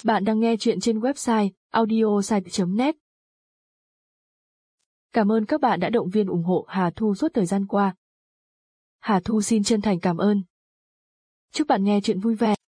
Bạn đang nghe chuyện trên website audiosite.net. Cảm ơn các bạn đã động viên ủng hộ Hà Thu suốt thời gian qua. Hà Thu xin chân thành cảm ơn. Chúc bạn nghe chuyện vui vẻ.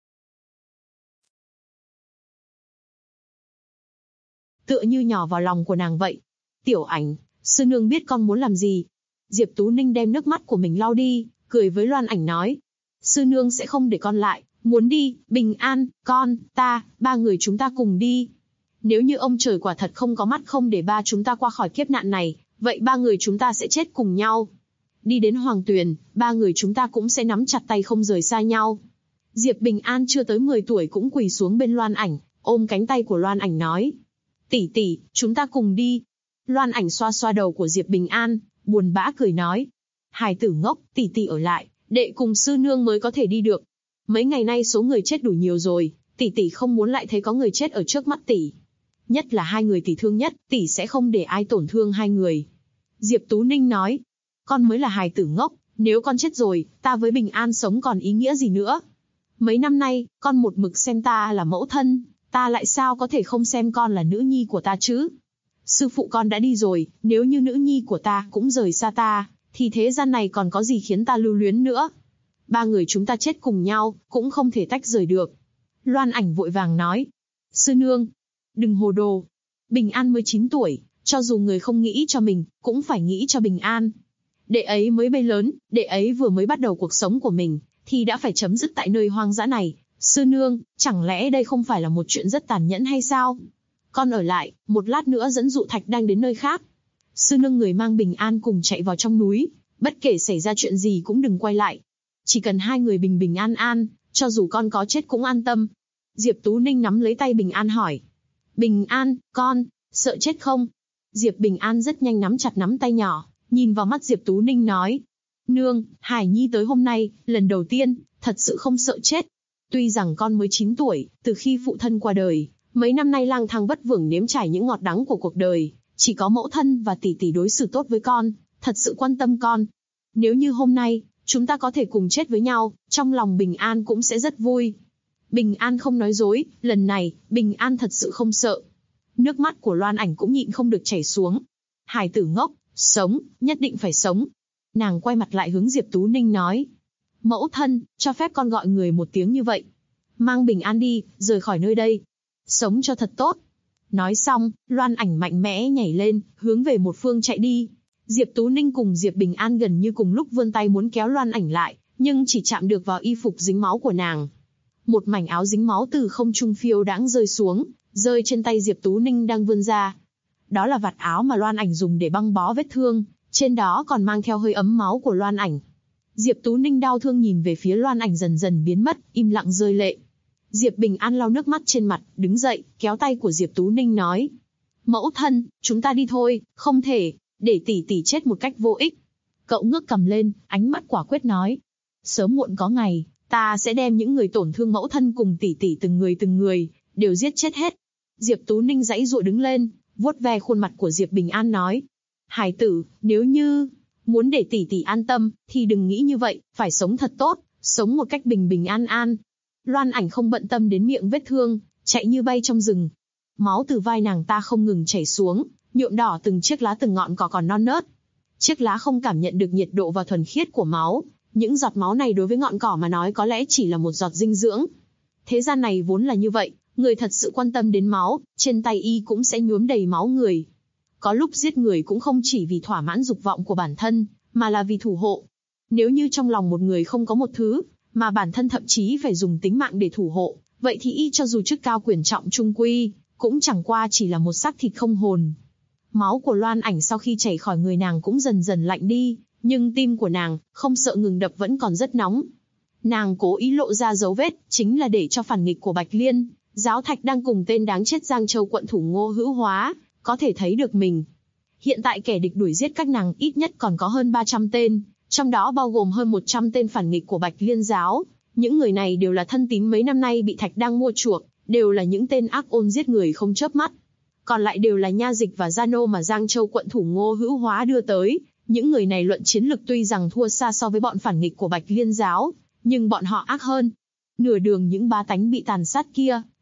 Tựa như nhỏ vào lòng của nàng vậy. Tiểu Ảnh, sư nương biết con muốn làm gì. Diệp Tú Ninh đem nước mắt của mình lau đi, cười với Loan Ảnh nói. Sư nương sẽ không để con lại, muốn đi, Bình An, con, ta, ba người chúng ta cùng đi. Nếu như ông trời quả thật không có mắt không để ba chúng ta qua khỏi kiếp nạn này, vậy ba người chúng ta sẽ chết cùng nhau. Đi đến Hoàng Tuyền, ba người chúng ta cũng sẽ nắm chặt tay không rời xa nhau. Diệp Bình An chưa tới 10 tuổi cũng quỳ xuống bên Loan Ảnh, ôm cánh tay của Loan Ảnh nói. Tỷ tỷ, chúng ta cùng đi. Loan Ảnh xoa xoa đầu của Diệp Bình An, buồn bã cười nói. Hài tử ngốc, tỷ tỷ ở lại, đệ cùng sư nương mới có thể đi được. Mấy ngày nay số người chết đủ nhiều rồi, tỷ tỷ không muốn lại thấy có người chết ở trước mắt tỷ. Nhất là hai người tỷ thương nhất, tỷ sẽ không để ai tổn thương hai người. Diệp Tú Ninh nói. Con mới là hài tử ngốc, nếu con chết rồi, ta với Bình An sống còn ý nghĩa gì nữa. Mấy năm nay, con một mực xem ta là mẫu thân, ta lại sao có thể không xem con là nữ nhi của ta chứ? Sư phụ con đã đi rồi, nếu như nữ nhi của ta cũng rời xa ta, thì thế gian này còn có gì khiến ta lưu luyến nữa? Ba người chúng ta chết cùng nhau, cũng không thể tách rời được. Loan Ảnh vội vàng nói. Sư nương, đừng hồ đồ. Bình An mới 9 tuổi, cho dù người không nghĩ cho mình, cũng phải nghĩ cho Bình An. Đệ ấy mới bay lớn, đệ ấy vừa mới bắt đầu cuộc sống của mình, thì đã phải chấm dứt tại nơi hoang dã này. Sư nương, chẳng lẽ đây không phải là một chuyện rất tàn nhẫn hay sao? Con ở lại, một lát nữa dẫn Dụ Thạch đang đến nơi khác. Sư nương người mang Bình An cùng chạy vào trong núi, bất kể xảy ra chuyện gì cũng đừng quay lại. Chỉ cần hai người bình bình an an, cho dù con có chết cũng an tâm. Diệp Tú Ninh nắm lấy tay Bình An hỏi. Bình An, con, sợ chết không? Diệp Bình An rất nhanh nắm chặt nắm tay nhỏ, nhìn vào mắt Diệp Tú Ninh nói. Nương, Hải Nhi tới hôm nay, lần đầu tiên, thật sự không sợ chết. Tuy rằng con mới 9 tuổi, từ khi phụ thân qua đời, mấy năm nay lang thang vất vưởng nếm trải những ngọt đắng của cuộc đời, chỉ có mẫu thân và tỷ tỷ đối xử tốt với con, thật sự quan tâm con. Nếu như hôm nay, chúng ta có thể cùng chết với nhau, trong lòng Bình An cũng sẽ rất vui. Bình An không nói dối, lần này, Bình An thật sự không sợ. Nước mắt của Loan Ảnh cũng nhịn không được chảy xuống. Hải tử ngốc, sống, nhất định phải sống. Nàng quay mặt lại hướng Diệp Tú Ninh nói. Mẫu thân, cho phép con gọi người một tiếng như vậy. Mang Bình An đi, rời khỏi nơi đây. Sống cho thật tốt. Nói xong, Loan Ảnh mạnh mẽ nhảy lên, hướng về một phương chạy đi. Diệp Tú Ninh cùng Diệp Bình An gần như cùng lúc vươn tay muốn kéo Loan Ảnh lại, nhưng chỉ chạm được vào y phục dính máu của nàng. Một mảnh áo dính máu từ không trung phiêu đãng rơi xuống, rơi trên tay Diệp Tú Ninh đang vươn ra. Đó là vạt áo mà Loan Ảnh dùng để băng bó vết thương, trên đó còn mang theo hơi ấm máu của Loan Ảnh. Diệp Tú Ninh đau thương nhìn về phía Loan Ảnh dần dần biến mất, im lặng rơi lệ. Diệp Bình An lau nước mắt trên mặt, đứng dậy, kéo tay của Diệp Tú Ninh nói. Mẫu thân, chúng ta đi thôi, không thể, để tỷ tỷ chết một cách vô ích. Cậu ngước cầm lên, ánh mắt quả quyết nói. Sớm muộn có ngày, ta sẽ đem những người tổn thương mẫu thân cùng tỷ tỷ từng người, đều giết chết hết. Diệp Tú Ninh giãy giụa đứng lên, vuốt ve khuôn mặt của Diệp Bình An nói. Hải tử, nếu như muốn để tỷ tỷ an tâm, thì đừng nghĩ như vậy, phải sống thật tốt, sống một cách bình bình an an. Loan Ảnh không bận tâm đến miệng vết thương, chạy như bay trong rừng. Máu từ vai nàng ta không ngừng chảy xuống, nhuộm đỏ từng chiếc lá từng ngọn cỏ còn non nớt. Chiếc lá không cảm nhận được nhiệt độ và thuần khiết của máu, những giọt máu này đối với ngọn cỏ mà nói có lẽ chỉ là một giọt dinh dưỡng. Thế gian này vốn là như vậy, người thật sự quan tâm đến máu, trên tay y cũng sẽ nhuốm đầy máu người. Có lúc giết người cũng không chỉ vì thỏa mãn dục vọng của bản thân, mà là vì thủ hộ. Nếu như trong lòng một người không có một thứ, mà bản thân thậm chí phải dùng tính mạng để thủ hộ, vậy thì y cho dù chức cao quyền trọng trung quy, cũng chẳng qua chỉ là một xác thịt không hồn. Máu của Loan Ảnh sau khi chảy khỏi người nàng cũng dần dần lạnh đi, nhưng tim của nàng, không sợ ngừng đập vẫn còn rất nóng. Nàng cố ý lộ ra dấu vết, chính là để cho phản nghịch của Bạch Liên, Giáo Thạch đang cùng tên đáng chết Giang Châu quận thủ Ngô Hữu Hóa, có thể thấy được mình. Hiện tại kẻ địch đuổi giết các nàng ít nhất còn có hơn 300 tên, trong đó bao gồm hơn 100 tên phản nghịch của Bạch Liên giáo. Những người này đều là thân tín mấy năm nay bị Thạch đang mua chuộc, đều là những tên ác ôn giết người không chớp mắt. Còn lại đều là nha dịch và gia nô mà Giang Châu quận thủ Ngô Hữu Hóa đưa tới. Những người này luận chiến lực tuy rằng thua xa so với bọn phản nghịch của Bạch Liên giáo, nhưng bọn họ ác hơn. Nửa đường những bá tánh bị tàn sát kia,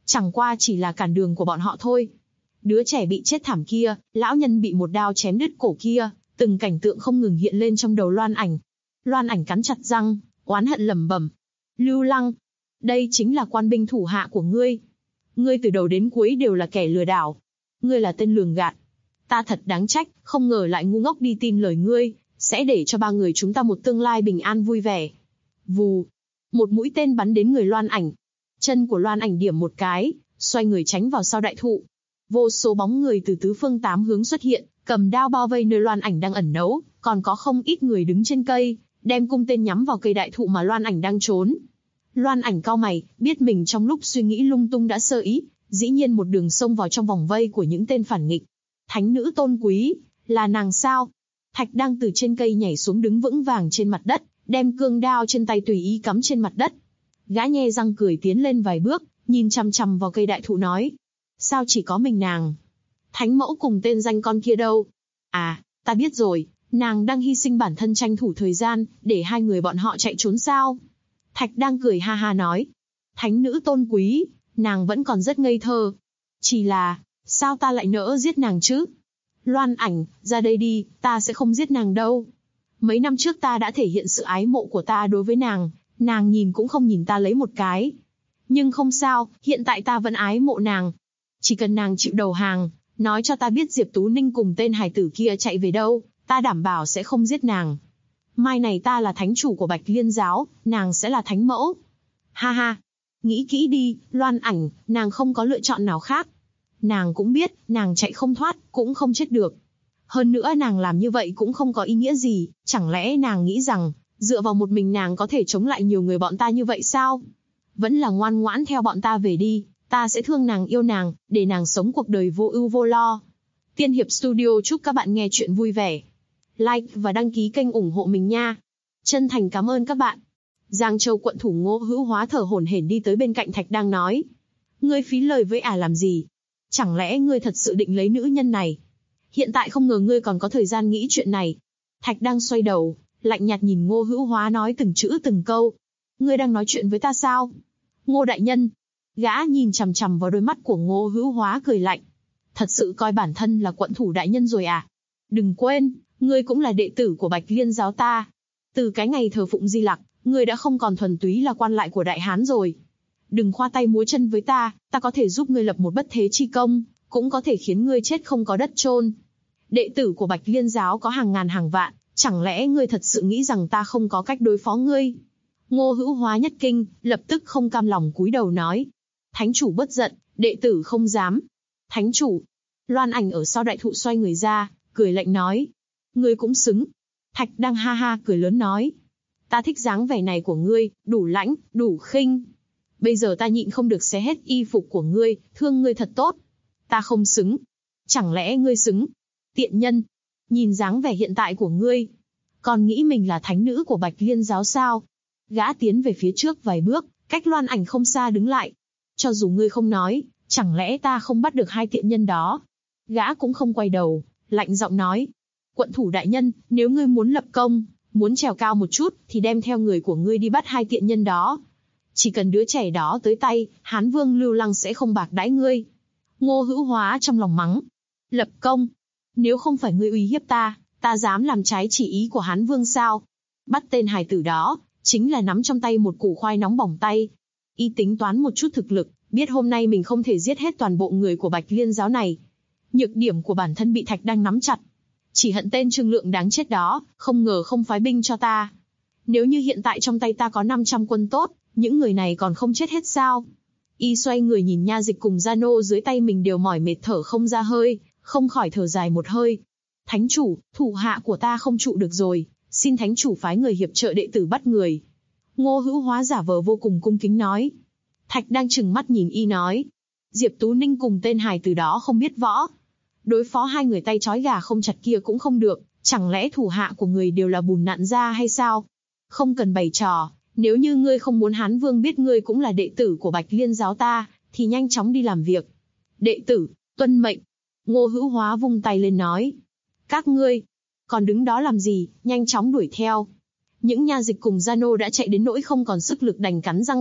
chẳng qua chỉ là cản đường của bọn họ thôi. Đứa trẻ bị chết thảm kia, lão nhân bị một đao chém đứt cổ kia, từng cảnh tượng không ngừng hiện lên trong đầu Loan Ảnh. Loan Ảnh cắn chặt răng, oán hận lẩm bẩm. Lưu Lăng, đây chính là quan binh thủ hạ của ngươi. Ngươi từ đầu đến cuối đều là kẻ lừa đảo. Ngươi là tên lường gạt. Ta thật đáng trách, không ngờ lại ngu ngốc đi tin lời ngươi, sẽ để cho ba người chúng ta một tương lai bình an vui vẻ. Vù, một mũi tên bắn đến người Loan Ảnh. Chân của Loan Ảnh điểm một cái, xoay người tránh vào sau đại thụ. Vô số bóng người từ tứ phương tám hướng xuất hiện, cầm đao bao vây nơi Loan Ảnh đang ẩn nấu, còn có không ít người đứng trên cây, đem cung tên nhắm vào cây đại thụ mà Loan Ảnh đang trốn. Loan Ảnh cau mày, biết mình trong lúc suy nghĩ lung tung đã sơ ý, dĩ nhiên một đường xông vào trong vòng vây của những tên phản nghịch. Thánh nữ tôn quý, là nàng sao? Thạch đang từ trên cây nhảy xuống đứng vững vàng trên mặt đất, đem cương đao trên tay tùy ý cắm trên mặt đất. Gã nhe răng cười tiến lên vài bước, nhìn chằm chằm vào cây đại thụ nói. Sao chỉ có mình nàng? Thánh mẫu cùng tên danh con kia đâu? À, ta biết rồi, nàng đang hy sinh bản thân tranh thủ thời gian, để hai người bọn họ chạy trốn sao? Thạch đang cười ha ha nói. Thánh nữ tôn quý, nàng vẫn còn rất ngây thơ. Chỉ là, sao ta lại nỡ giết nàng chứ? Loan Ảnh, ra đây đi, ta sẽ không giết nàng đâu. Mấy năm trước ta đã thể hiện sự ái mộ của ta đối với nàng, nàng nhìn cũng không nhìn ta lấy một cái. Nhưng không sao, hiện tại ta vẫn ái mộ nàng. Chỉ cần nàng chịu đầu hàng, nói cho ta biết Diệp Tú Ninh cùng tên hài tử kia chạy về đâu, ta đảm bảo sẽ không giết nàng. Mai này ta là thánh chủ của Bạch Liên giáo, nàng sẽ là thánh mẫu. Ha ha, nghĩ kỹ đi, Loan Ảnh, nàng không có lựa chọn nào khác. Nàng cũng biết, nàng chạy không thoát, cũng không chết được. Hơn nữa nàng làm như vậy cũng không có ý nghĩa gì, chẳng lẽ nàng nghĩ rằng, dựa vào một mình nàng có thể chống lại nhiều người bọn ta như vậy sao? Vẫn là ngoan ngoãn theo bọn ta về đi, ta sẽ thương nàng yêu nàng, để nàng sống cuộc đời vô ưu vô lo. Tiên Hiệp Studio chúc các bạn nghe chuyện vui vẻ. Like và đăng ký kênh ủng hộ mình nha. Chân thành cảm ơn các bạn. Giang Châu quận thủ Ngô Hữu Hóa thở hổn hển đi tới bên cạnh Thạch đang nói. Ngươi phí lời với làm gì? Chẳng lẽ ngươi thật sự định lấy nữ nhân này? Hiện tại không ngờ ngươi còn có thời gian nghĩ chuyện này. Thạch đang xoay đầu, lạnh nhạt nhìn Ngô Hữu Hóa nói từng chữ từng câu. Ngươi đang nói chuyện với ta sao? Ngô đại nhân. Gã nhìn chằm chằm vào đôi mắt của Ngô Hữu Hóa cười lạnh. Thật sự coi bản thân là quận thủ đại nhân rồi à? Đừng quên, ngươi cũng là đệ tử của Bạch Liên giáo ta. Từ cái ngày thờ phụng Di Lặc, ngươi đã không còn thuần túy là quan lại của Đại Hán rồi. Đừng khoa tay múa chân với ta có thể giúp ngươi lập một bất thế chi công, cũng có thể khiến ngươi chết không có đất chôn. Đệ tử của Bạch Liên giáo có hàng ngàn hàng vạn, chẳng lẽ ngươi thật sự nghĩ rằng ta không có cách đối phó ngươi? Ngô Hữu Hóa nhất kinh, lập tức không cam lòng cúi đầu nói. Thánh chủ bất giận, đệ tử không dám. Thánh chủ. Loan Ảnh ở sau đại thụ xoay người ra, cười lạnh nói. Ngươi cũng xứng. Thạch đang ha ha cười lớn nói. Ta thích dáng vẻ này của ngươi, đủ lãnh, đủ khinh. Bây giờ ta nhịn không được xé hết y phục của ngươi, thương ngươi thật tốt. Ta không xứng. Chẳng lẽ ngươi xứng? Tiện nhân. Nhìn dáng vẻ hiện tại của ngươi. Còn nghĩ mình là thánh nữ của Bạch Liên giáo sao? Gã tiến về phía trước vài bước, cách Loan Ảnh không xa đứng lại. Cho dù ngươi không nói, chẳng lẽ ta không bắt được hai tiện nhân đó? Gã cũng không quay đầu, lạnh giọng nói. Quận thủ đại nhân, nếu ngươi muốn lập công, muốn trèo cao một chút, thì đem theo người của ngươi đi bắt hai tiện nhân đó. Chỉ cần đứa trẻ đó tới tay, Hán Vương Lưu Lăng sẽ không bạc đãi ngươi. Ngô Hữu Hóa trong lòng mắng. Lập công? Nếu không phải ngươi uy hiếp ta dám làm trái chỉ ý của Hán Vương sao? Bắt tên hài tử đó, chính là nắm trong tay một củ khoai nóng bỏng tay. Y tính toán một chút thực lực, biết hôm nay mình không thể giết hết toàn bộ người của Bạch Liên giáo này. Nhược điểm của bản thân bị Thạch đang nắm chặt. Chỉ hận tên Trương Lượng đáng chết đó, không ngờ không phái binh cho ta. Nếu như hiện tại trong tay ta có 500 quân tốt, những người này còn không chết hết sao? Y xoay người nhìn nha dịch cùng gia nô dưới tay mình đều mỏi mệt thở không ra hơi, không khỏi thở dài một hơi. Thánh chủ, thủ hạ của ta không trụ được rồi, xin thánh chủ phái người hiệp trợ đệ tử bắt người. Ngô Hữu Hóa giả vờ vô cùng cung kính nói. Thạch đang trừng mắt nhìn Y nói. Diệp Tú Ninh cùng tên hài từ đó không biết võ. Đối phó hai người tay trói gà không chặt kia cũng không được, chẳng lẽ thủ hạ của người đều là bùn nặn ra hay sao? Không cần bày trò, nếu như ngươi không muốn Hán Vương biết ngươi cũng là đệ tử của Bạch Liên giáo ta, thì nhanh chóng đi làm việc. Đệ tử, tuân mệnh. Ngô Hữu Hóa vung tay lên nói. Các ngươi, còn đứng đó làm gì, nhanh chóng đuổi theo. Những nha dịch cùng gia nô đã chạy đến nỗi không còn sức lực đành cắn răng chạy,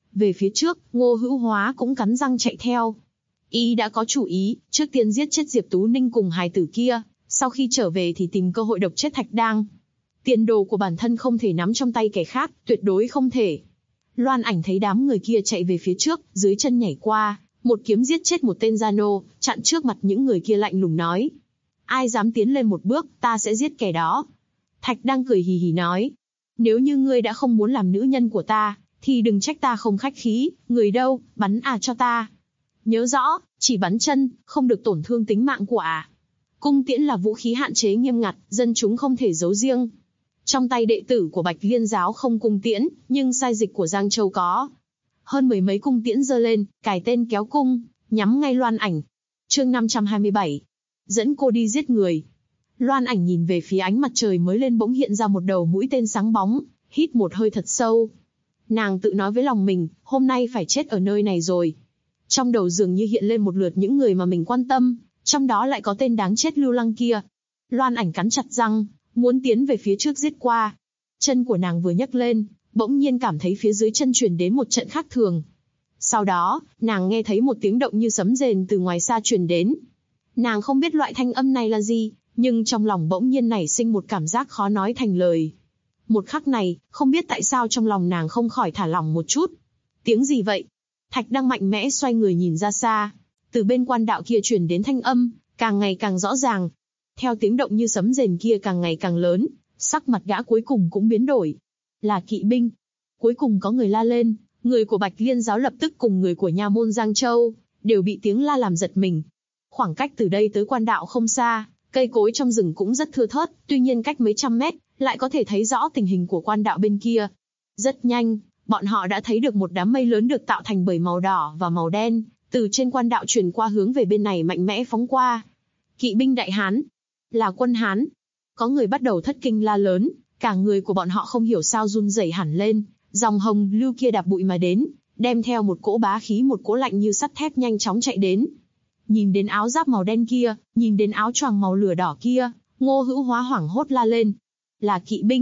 Về phía trước, Ngô Hữu Hóa cũng cắn răng chạy theo. Y đã có chủ ý, trước tiên giết chết Diệp Tú Ninh cùng hài tử kia, sau khi trở về thì tìm cơ hội độc chết Thạch Đang. Tiền đồ của bản thân không thể nắm trong tay kẻ khác, tuyệt đối không thể. Loan Ảnh thấy đám người kia chạy về phía trước, dưới chân nhảy qua, một kiếm giết chết một tên gia nô, chặn trước mặt những người kia lạnh lùng nói. Ai dám tiến lên một bước, ta sẽ giết kẻ đó. Thạch Đang cười hì hì nói. Nếu như ngươi đã không muốn làm nữ nhân của ta, thì đừng trách ta không khách khí, người đâu, bắn cho ta. Nhớ rõ, chỉ bắn chân, không được tổn thương tính mạng của Cung tiễn là vũ khí hạn chế nghiêm ngặt, dân chúng không thể giấu riêng. Trong tay đệ tử của Bạch Liên giáo không cung tiễn, nhưng sai dịch của Giang Châu có. Hơn mười mấy cung tiễn giơ lên, cài tên kéo cung, nhắm ngay Loan Ảnh. Chương 527. Dẫn cô đi giết người. Loan Ảnh nhìn về phía ánh mặt trời mới lên bỗng hiện ra một đầu mũi tên sáng bóng, hít một hơi thật sâu. Nàng tự nói với lòng mình, hôm nay phải chết ở nơi này rồi. Trong đầu dường như hiện lên một lượt những người mà mình quan tâm, trong đó lại có tên đáng chết Lưu Lăng kia. Loan Ảnh cắn chặt răng, muốn tiến về phía trước giết qua. Chân của nàng vừa nhấc lên, bỗng nhiên cảm thấy phía dưới chân truyền đến một trận khác thường. Sau đó, nàng nghe thấy một tiếng động như sấm rền từ ngoài xa truyền đến. Nàng không biết loại thanh âm này là gì, nhưng trong lòng bỗng nhiên nảy sinh một cảm giác khó nói thành lời. Một khắc này, không biết tại sao trong lòng nàng không khỏi thả lỏng một chút. Tiếng gì vậy? Thạch Đang mạnh mẽ xoay người nhìn ra xa. Từ bên quan đạo kia truyền đến thanh âm, càng ngày càng rõ ràng. Theo tiếng động như sấm rền kia càng ngày càng lớn, sắc mặt gã cuối cùng cũng biến đổi. Là kỵ binh. Cuối cùng có người la lên, người của Bạch Liên giáo lập tức cùng người của nha môn Giang Châu, đều bị tiếng la làm giật mình. Khoảng cách từ đây tới quan đạo không xa, cây cối trong rừng cũng rất thưa thớt, tuy nhiên cách mấy trăm mét, lại có thể thấy rõ tình hình của quan đạo bên kia. Rất nhanh, bọn họ đã thấy được một đám mây lớn được tạo thành bởi màu đỏ và màu đen, từ trên quan đạo truyền qua hướng về bên này mạnh mẽ phóng qua. Kỵ binh Đại Hán, là quân Hán. Có người bắt đầu thất kinh la lớn, cả người của bọn họ không hiểu sao run rẩy hẳn lên, dòng hồng lưu kia đạp bụi mà đến, đem theo một cỗ bá khí một cỗ lạnh như sắt thép nhanh chóng chạy đến. Nhìn đến áo giáp màu đen kia, nhìn đến áo choàng màu lửa đỏ kia, Ngô Hữu Hóa hoảng hốt la lên. Là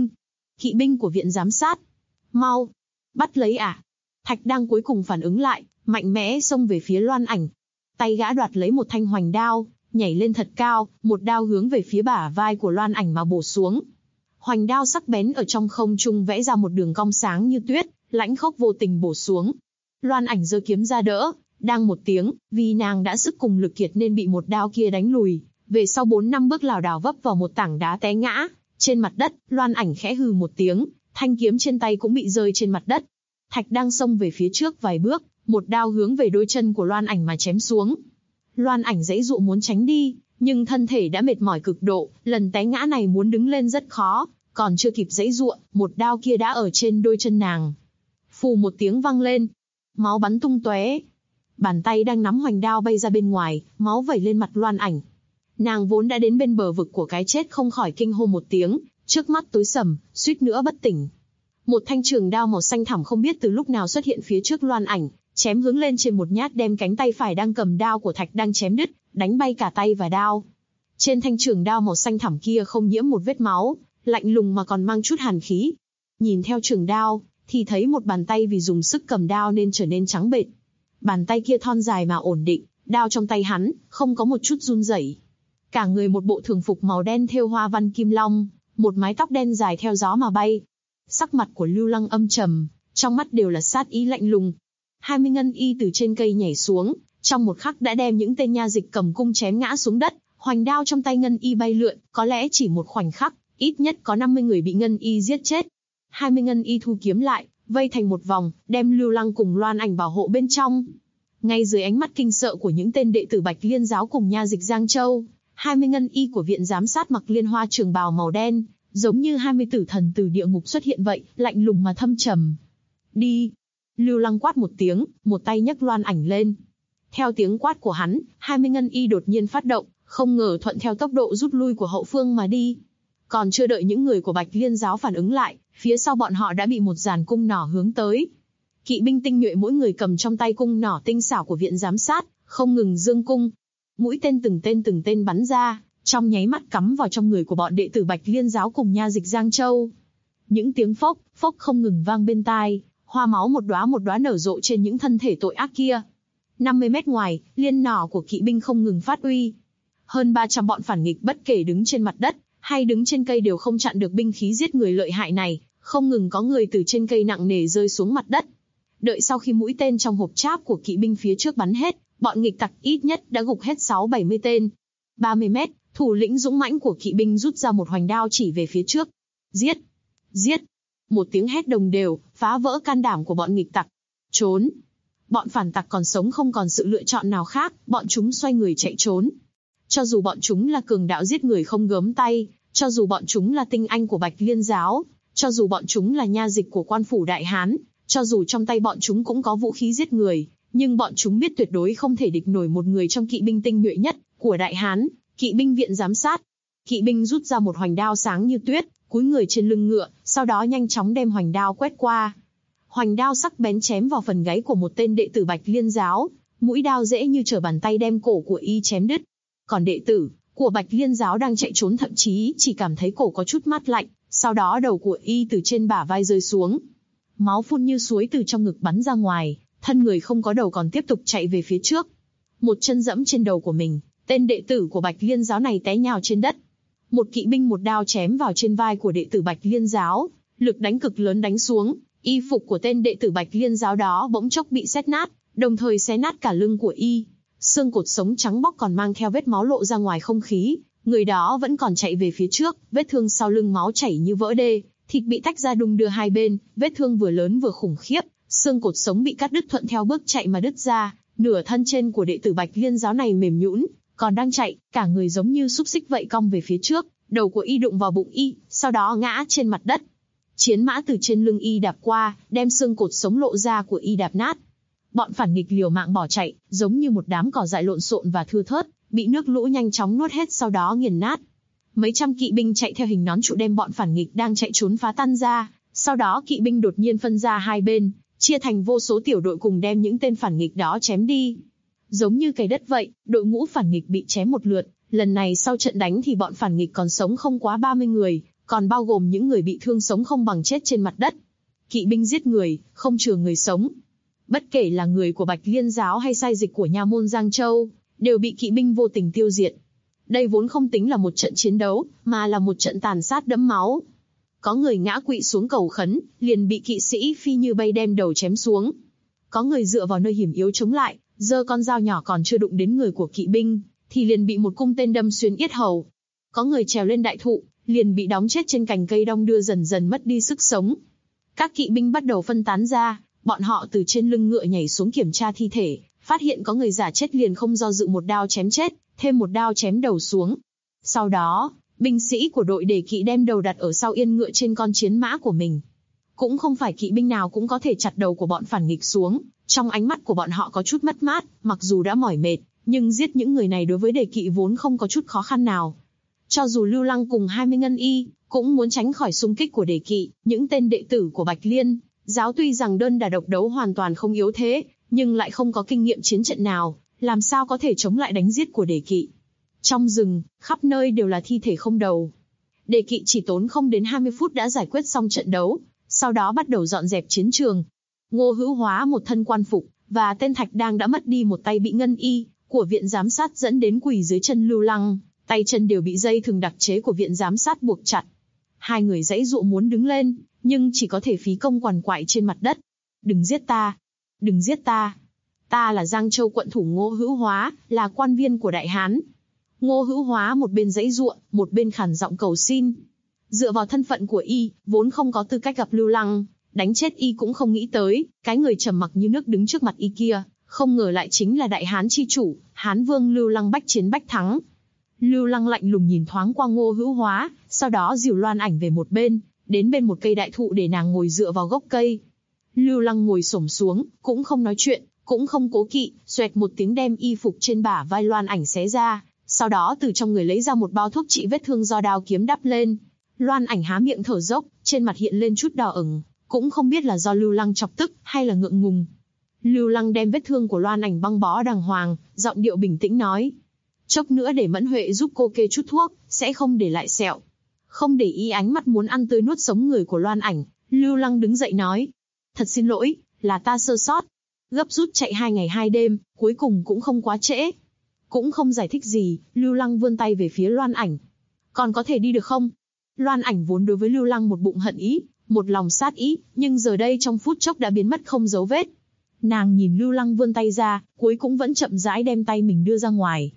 kỵ binh của viện giám sát. Mau, bắt lấy Thạch Đang cuối cùng phản ứng lại, mạnh mẽ xông về phía Loan Ảnh. Tay gã đoạt lấy một thanh hoành đao, nhảy lên thật cao, một đao hướng về phía bả vai của Loan Ảnh mà bổ xuống. Hoành đao sắc bén ở trong không trung vẽ ra một đường cong sáng như tuyết, lãnh khốc vô tình bổ xuống. Loan Ảnh giơ kiếm ra đỡ, đang một tiếng, vì nàng đã sức cùng lực kiệt nên bị một đao kia đánh lùi, về sau 4-5 bước lảo đảo vấp vào một tảng đá té ngã. Trên mặt đất, Loan Ảnh khẽ hừ một tiếng, thanh kiếm trên tay cũng bị rơi trên mặt đất. Thạch Đang xông về phía trước vài bước, một đao hướng về đôi chân của Loan Ảnh mà chém xuống. Loan Ảnh giãy giụa muốn tránh đi, nhưng thân thể đã mệt mỏi cực độ, lần té ngã này muốn đứng lên rất khó, còn chưa kịp giãy giụa, một đao kia đã ở trên đôi chân nàng. Phù một tiếng vang lên, máu bắn tung tóe. Bàn tay đang nắm hoành đao bay ra bên ngoài, máu vẩy lên mặt Loan Ảnh. Nàng vốn đã đến bên bờ vực của cái chết không khỏi kinh hô một tiếng, trước mắt tối sầm, suýt nữa bất tỉnh. Một thanh trường đao màu xanh thẳm không biết từ lúc nào xuất hiện phía trước Loan Ảnh, chém hướng lên trên một nhát đem cánh tay phải đang cầm đao của Thạch Đang chém đứt, đánh bay cả tay và đao. Trên thanh trường đao màu xanh thẳm kia không nhiễm một vết máu, lạnh lùng mà còn mang chút hàn khí. Nhìn theo trường đao, thì thấy một bàn tay vì dùng sức cầm đao nên trở nên trắng bệch. Bàn tay kia thon dài mà ổn định, đao trong tay hắn, không có một chút run rẩy. Cả người một bộ thường phục màu đen thêu hoa văn kim long, một mái tóc đen dài theo gió mà bay. Sắc mặt của Lưu Lăng âm trầm, trong mắt đều là sát ý lạnh lùng. 20 ngân y từ trên cây nhảy xuống, trong một khắc đã đem những tên nha dịch cầm cung chém ngã xuống đất, hoành đao trong tay ngân y bay lượn, có lẽ chỉ một khoảnh khắc, ít nhất có 50 người bị ngân y giết chết. 20 ngân y thu kiếm lại, vây thành một vòng, đem Lưu Lăng cùng Loan Ảnh bảo hộ bên trong. Ngay dưới ánh mắt kinh sợ của những tên đệ tử Bạch Liên giáo cùng nha dịch Giang Châu, 20 ngân y của viện giám sát mặc liên hoa trường bào màu đen, giống như 20 tử thần từ địa ngục xuất hiện vậy, lạnh lùng mà thâm trầm. Đi! Lưu Lăng quát một tiếng, một tay nhấc Loan Ảnh lên. Theo tiếng quát của hắn, 20 ngân y đột nhiên phát động, không ngờ thuận theo tốc độ rút lui của hậu phương mà đi. Còn chưa đợi những người của Bạch Liên giáo phản ứng lại, phía sau bọn họ đã bị một dàn cung nỏ hướng tới. Kỵ binh tinh nhuệ mỗi người cầm trong tay cung nỏ tinh xảo của viện giám sát, không ngừng giương cung. Mũi tên từng tên bắn ra, trong nháy mắt cắm vào trong người của bọn đệ tử Bạch Liên giáo cùng nha dịch Giang Châu. Những tiếng phốc, phốc không ngừng vang bên tai, Hoa máu một đóa nở rộ trên những thân thể tội ác kia. 50 mét ngoài, liên nỏ của kỵ binh không ngừng phát uy. Hơn 300 bọn phản nghịch bất kể đứng trên mặt đất, hay đứng trên cây đều không chặn được binh khí giết người lợi hại này, không ngừng có người từ trên cây nặng nề rơi xuống mặt đất. Đợi sau khi mũi tên trong hộp tráp của kỵ binh phía trước bắn hết, bọn nghịch tặc ít nhất đã gục hết 6-70 tên. 30 mét, thủ lĩnh dũng mãnh của kỵ binh rút ra một hoành đao chỉ về phía trước. Giết! Giết! Một tiếng hét đồng đều, phá vỡ can đảm của bọn nghịch tặc. Trốn! Bọn phản tặc còn sống không còn sự lựa chọn nào khác, bọn chúng xoay người chạy trốn. Cho dù bọn chúng là cường đạo giết người không gớm tay, cho dù bọn chúng là tinh anh của Bạch Liên giáo, cho dù bọn chúng là nha dịch của quan phủ Đại Hán, cho dù trong tay bọn chúng cũng có vũ khí giết người, nhưng bọn chúng biết tuyệt đối không thể địch nổi một người trong kỵ binh tinh nhuệ nhất của Đại Hán, kỵ binh viện giám sát. Kỵ binh rút ra một hoành đao sáng như tuyết, cúi người trên lưng ngựa, sau đó nhanh chóng đem hoành đao quét qua. Hoành đao sắc bén chém vào phần gáy của một tên đệ tử Bạch Liên giáo, mũi đao dễ như trở bàn tay đem cổ của y chém đứt. Còn đệ tử của Bạch Liên giáo đang chạy trốn thậm chí chỉ cảm thấy cổ có chút mát lạnh, sau đó đầu của y từ trên bả vai rơi xuống. Máu phun như suối từ trong ngực bắn ra ngoài, thân người không có đầu còn tiếp tục chạy về phía trước. Một chân dẫm trên đầu của mình, tên đệ tử của Bạch Liên giáo này té nhào trên đất. Một kỵ binh một đao chém vào trên vai của đệ tử Bạch Liên giáo, lực đánh cực lớn đánh xuống, y phục của tên đệ tử Bạch Liên giáo đó bỗng chốc bị xét nát, đồng thời xé nát cả lưng của y. Xương cột sống trắng bóc còn mang theo vết máu lộ ra ngoài không khí, người đó vẫn còn chạy về phía trước, vết thương sau lưng máu chảy như vỡ đê, thịt bị tách ra đung đưa hai bên, vết thương vừa lớn vừa khủng khiếp, xương cột sống bị cắt đứt thuận theo bước chạy mà đứt ra, nửa thân trên của đệ tử Bạch Liên giáo này mềm nhũn, còn đang chạy, cả người giống như xúc xích vậy cong về phía trước, đầu của y đụng vào bụng y, sau đó ngã trên mặt đất. Chiến mã từ trên lưng y đạp qua, đem xương cột sống lộ ra của y đạp nát. Bọn phản nghịch liều mạng bỏ chạy, giống như một đám cỏ dại lộn xộn và thưa thớt, bị nước lũ nhanh chóng nuốt hết sau đó nghiền nát. Mấy trăm kỵ binh chạy theo hình nón trụ đem bọn phản nghịch đang chạy trốn phá tan ra, sau đó kỵ binh đột nhiên phân ra hai bên, chia thành vô số tiểu đội cùng đem những tên phản nghịch đó chém đi. Giống như cày đất vậy, đội ngũ phản nghịch bị chém một lượt, lần này sau trận đánh thì bọn phản nghịch còn sống không quá 30 người, còn bao gồm những người bị thương sống không bằng chết trên mặt đất. Kỵ binh giết người, không chừa người sống. Bất kể là người của Bạch Liên giáo hay sai dịch của nha môn Giang Châu, đều bị kỵ binh vô tình tiêu diệt. Đây vốn không tính là một trận chiến đấu, mà là một trận tàn sát đẫm máu. Có người ngã quỵ xuống cầu khấn, liền bị kỵ sĩ phi như bay đem đầu chém xuống. Có người dựa vào nơi hiểm yếu chống lại, giơ con dao nhỏ còn chưa đụng đến người của kỵ binh, thì liền bị một cung tên đâm xuyên yết hầu. Có người trèo lên đại thụ, liền bị đóng chết trên cành cây đong đưa dần dần mất đi sức sống. Các kỵ binh bắt đầu phân tán ra, bọn họ từ trên lưng ngựa nhảy xuống kiểm tra thi thể, phát hiện có người giả chết liền không do dự một đao chém chết, thêm một đao chém đầu xuống. Sau đó, binh sĩ của đội đề kỵ đem đầu đặt ở sau yên ngựa trên con chiến mã của mình. Cũng không phải kỵ binh nào cũng có thể chặt đầu của bọn phản nghịch xuống, trong ánh mắt của bọn họ có chút mất mát, mặc dù đã mỏi mệt, nhưng giết những người này đối với đề kỵ vốn không có chút khó khăn nào. Cho dù Lưu Lăng cùng 20 ngân y, cũng muốn tránh khỏi xung kích của đề kỵ, những tên đệ tử của Bạch Liên giáo tuy rằng đơn đả độc đấu hoàn toàn không yếu thế, nhưng lại không có kinh nghiệm chiến trận nào, làm sao có thể chống lại đánh giết của đề kỵ. Trong rừng, khắp nơi đều là thi thể không đầu. Đề kỵ chỉ tốn không đến 20 phút đã giải quyết xong trận đấu, sau đó bắt đầu dọn dẹp chiến trường. Ngô Hữu Hóa một thân quan phục, và tên Thạch Đang đã mất đi một tay bị ngân y của viện giám sát dẫn đến quỳ dưới chân Lưu Lăng, tay chân đều bị dây thừng đặc chế của viện giám sát buộc chặt. Hai người giãy giụa muốn đứng lên, nhưng chỉ có thể phí công quằn quại trên mặt đất. Đừng giết ta! Đừng giết ta! Ta là Giang Châu quận thủ Ngô Hữu Hóa, là quan viên của Đại Hán. Ngô Hữu Hóa một bên giãy giụa, một bên khản giọng cầu xin. Dựa vào thân phận của y, vốn không có tư cách gặp Lưu Lăng, đánh chết y cũng không nghĩ tới, cái người trầm mặc như nước đứng trước mặt y kia, không ngờ lại chính là Đại Hán chi chủ, Hán Vương Lưu Lăng bách chiến bách thắng. Lưu Lăng lạnh lùng nhìn thoáng qua Ngô Hữu Hóa, sau đó dìu Loan Ảnh về một bên, đến bên một cây đại thụ để nàng ngồi dựa vào gốc cây. Lưu Lăng ngồi xổm xuống, cũng không nói chuyện, cũng không cố kỵ, xoẹt một tiếng đem y phục trên bả vai Loan Ảnh xé ra, sau đó từ trong người lấy ra một bao thuốc trị vết thương do đao kiếm đắp lên. Loan Ảnh há miệng thở dốc, trên mặt hiện lên chút đỏ ửng, cũng không biết là do Lưu Lăng chọc tức hay là ngượng ngùng. Lưu Lăng đem vết thương của Loan Ảnh băng bó đàng hoàng, giọng điệu bình tĩnh nói: chốc nữa để Mẫn Huệ giúp cô kê chút thuốc, sẽ không để lại sẹo. Không để ý ánh mắt muốn ăn tươi nuốt sống người của Loan Ảnh, Lưu Lăng đứng dậy nói: Thật xin lỗi, là ta sơ sót. Gấp rút chạy 2 ngày 2 đêm, cuối cùng cũng không quá trễ. Cũng không giải thích gì, Lưu Lăng vươn tay về phía Loan Ảnh. Còn có thể đi được không? Loan Ảnh vốn đối với Lưu Lăng một bụng hận ý, một lòng sát ý, nhưng giờ đây trong phút chốc đã biến mất không dấu vết. Nàng nhìn Lưu Lăng vươn tay ra, cuối cũng vẫn chậm rãi đem tay mình đưa ra ngoài.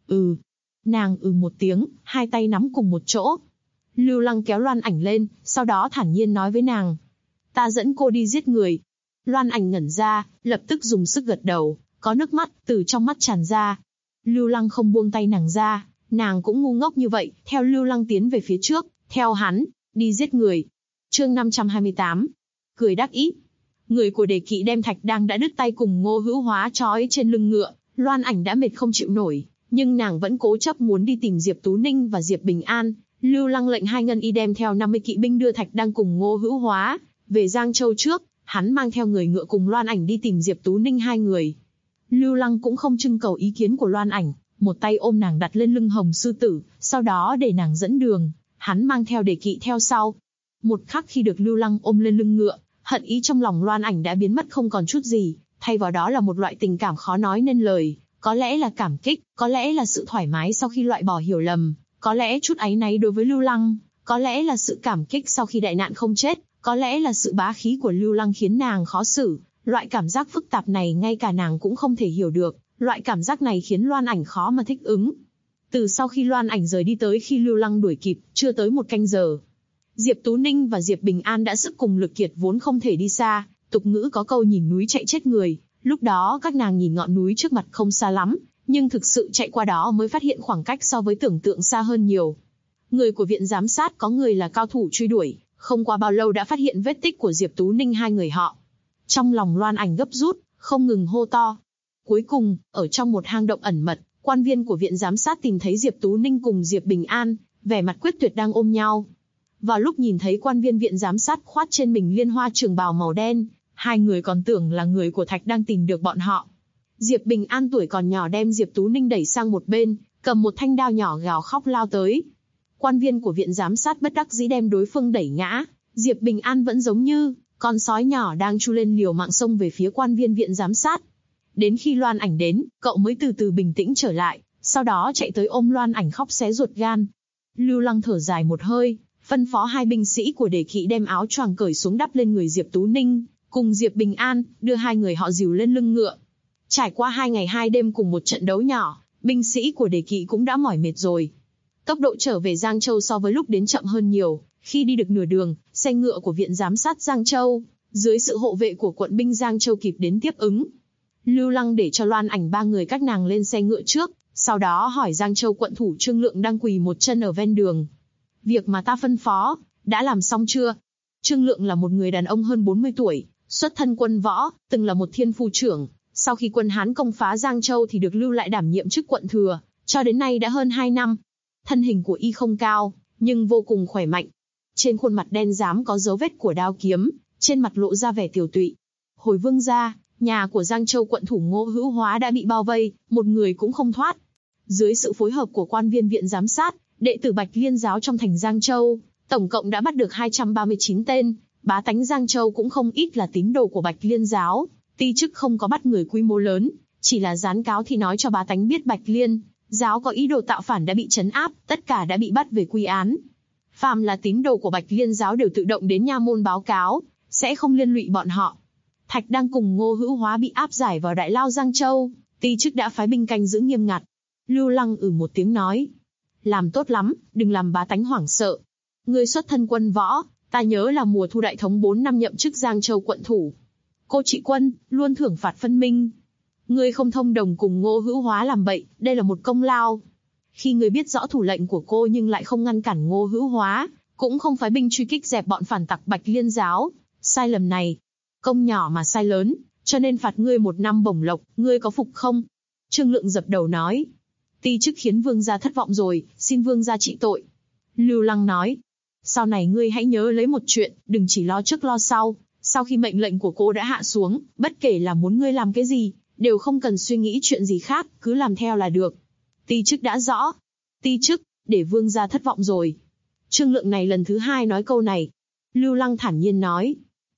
Nàng một tiếng, hai tay nắm cùng một chỗ. Lưu Lăng kéo Loan Ảnh lên, sau đó thản nhiên nói với nàng. Ta dẫn cô đi giết người. Loan Ảnh ngẩn ra, lập tức dùng sức gật đầu, có nước mắt từ trong mắt tràn ra. Lưu Lăng không buông tay nàng ra, nàng cũng ngu ngốc như vậy, theo Lưu Lăng tiến về phía trước, theo hắn, đi giết người. Chương 528. Cười đắc ý. Người của Đề Kỵ đem Thạch Đang đã đứt tay cùng Ngô Hữu Hóa trói trên lưng ngựa, Loan Ảnh đã mệt không chịu nổi, nhưng nàng vẫn cố chấp muốn đi tìm Diệp Tú Ninh và Diệp Bình An. Lưu Lăng lệnh 2 ngân y đem theo 50 kỵ binh đưa Thạch Đang cùng Ngô Hữu Hóa về Giang Châu trước, hắn mang theo người ngựa cùng Loan Ảnh đi tìm Diệp Tú Ninh 2 người. Lưu Lăng cũng không trưng cầu ý kiến của Loan Ảnh, một tay ôm nàng đặt lên lưng Hồng Sư Tử, sau đó để nàng dẫn đường, hắn mang theo Đề Kỵ theo sau. Một khắc khi được Lưu Lăng ôm lên lưng ngựa, hận ý trong lòng Loan Ảnh đã biến mất không còn chút gì, thay vào đó là một loại tình cảm khó nói nên lời, có lẽ là cảm kích, có lẽ là sự thoải mái sau khi loại bỏ hiểu lầm, có lẽ chút áy náy đối với Lưu Lăng, có lẽ là sự cảm kích sau khi đại nạn không chết, có lẽ là sự bá khí của Lưu Lăng khiến nàng khó xử. Loại cảm giác phức tạp này ngay cả nàng cũng không thể hiểu được, loại cảm giác này khiến Loan Ảnh khó mà thích ứng. Từ sau khi Loan Ảnh rời đi tới khi Lưu Lăng đuổi kịp, chưa tới 1 canh giờ. Diệp Tú Ninh và Diệp Bình An đã sức cùng lực kiệt vốn không thể đi xa, tục ngữ có câu nhìn núi chạy chết người, lúc đó các nàng nhìn ngọn núi trước mặt không xa lắm, nhưng thực sự chạy qua đó mới phát hiện khoảng cách so với tưởng tượng xa hơn nhiều. Người của viện giám sát có người là cao thủ truy đuổi, không qua bao lâu đã phát hiện vết tích của Diệp Tú Ninh 2 người họ. Trong lòng Loan Ảnh gấp rút, không ngừng hô to. Cuối cùng, ở trong một hang động ẩn mật, quan viên của viện giám sát tìm thấy Diệp Tú Ninh cùng Diệp Bình An, vẻ mặt quyết tuyệt đang ôm nhau. Vào lúc nhìn thấy quan viên viện giám sát khoát trên mình liên hoa trường bào màu đen, 2 người còn tưởng là người của Thạch đang tìm được bọn họ. Diệp Bình An tuổi còn nhỏ đem Diệp Tú Ninh đẩy sang một bên, cầm một thanh đao nhỏ gào khóc lao tới. Quan viên của viện giám sát bất đắc dĩ đem đối phương đẩy ngã, Diệp Bình An vẫn giống như con sói nhỏ đang chu lên liều mạng xông về phía quan viên viện giám sát. Đến khi Loan Ảnh đến, cậu mới từ từ bình tĩnh trở lại, sau đó chạy tới ôm Loan Ảnh khóc xé ruột gan. Lưu Lăng thở dài một hơi, phân phó 2 binh sĩ của Đề Kỵ đem áo choàng cởi xuống đắp lên người Diệp Tú Ninh, cùng Diệp Bình An, đưa 2 người họ dìu lên lưng ngựa. Trải qua 2 ngày 2 đêm cùng một trận đấu nhỏ, binh sĩ của Đề Kỵ cũng đã mỏi mệt rồi. Tốc độ trở về Giang Châu so với lúc đến chậm hơn nhiều. Khi đi được nửa đường, xe ngựa của viện giám sát Giang Châu, dưới sự hộ vệ của quận binh Giang Châu kịp đến tiếp ứng. Lưu Lăng để cho Loan Ảnh 3 người các nàng lên xe ngựa trước, sau đó hỏi Giang Châu quận thủ Trương Lượng đang quỳ một chân ở ven đường. Việc mà ta phân phó, đã làm xong chưa? Trương Lượng là một người đàn ông hơn 40 tuổi, xuất thân quân võ, từng là một thiên phu trưởng. Sau khi quân Hán công phá Giang Châu thì được lưu lại đảm nhiệm chức quận thừa, cho đến nay đã hơn 2 năm. Thân hình của y không cao, nhưng vô cùng khỏe mạnh. Trên khuôn mặt đen rám có dấu vết của đao kiếm, trên mặt lộ ra vẻ tiều tụy. Hồi vương gia, nhà của Giang Châu quận thủ Ngô Hữu Hóa đã bị bao vây, một người cũng không thoát. Dưới sự phối hợp của quan viên viện giám sát, đệ tử Bạch Liên giáo trong thành Giang Châu, tổng cộng đã bắt được 239 tên, bá tánh Giang Châu cũng không ít là tín đồ của Bạch Liên giáo. Ti chức không có bắt người quy mô lớn, chỉ là dán cáo thì nói cho bá tánh biết Bạch Liên giáo có ý đồ tạo phản đã bị trấn áp, tất cả đã bị bắt về quy án. Phàm là tín đồ của Bạch Liên giáo đều tự động đến nha môn báo cáo, sẽ không liên lụy bọn họ. Thạch đang cùng Ngô Hữu Hóa bị áp giải vào đại lao Giang Châu, ti chức đã phái binh canh giữ nghiêm ngặt. Lưu Lăng một tiếng nói, làm tốt lắm, đừng làm bá tánh hoảng sợ. Ngươi xuất thân quân võ, ta nhớ là mùa thu đại thống 4 năm nhậm chức Giang Châu quận thủ. Cô trị quân, luôn thưởng phạt phân minh. Ngươi không thông đồng cùng Ngô Hữu Hóa làm bậy, đây là một công lao. Khi ngươi biết rõ thủ lệnh của cô nhưng lại không ngăn cản Ngô Hữu Hóa, cũng không phái binh truy kích dẹp bọn phản tặc Bạch Liên giáo, sai lầm này, công nhỏ mà sai lớn, cho nên phạt ngươi 1 năm bổng lộc, ngươi có phục không? Trương Lượng dập đầu nói, ti chức khiến vương gia thất vọng rồi, xin vương gia trị tội. Lưu Lăng nói, sau này ngươi hãy nhớ lấy một chuyện, đừng chỉ lo trước lo sau. Sau khi mệnh lệnh của cô đã hạ xuống, bất kể là muốn ngươi làm cái gì, đều không cần suy nghĩ chuyện gì khác, cứ làm theo là được. Ti chức đã rõ. Ti chức, để vương gia thất vọng rồi. Trương Lượng này lần thứ 2 nói câu này. Lưu Lăng thản nhiên nói.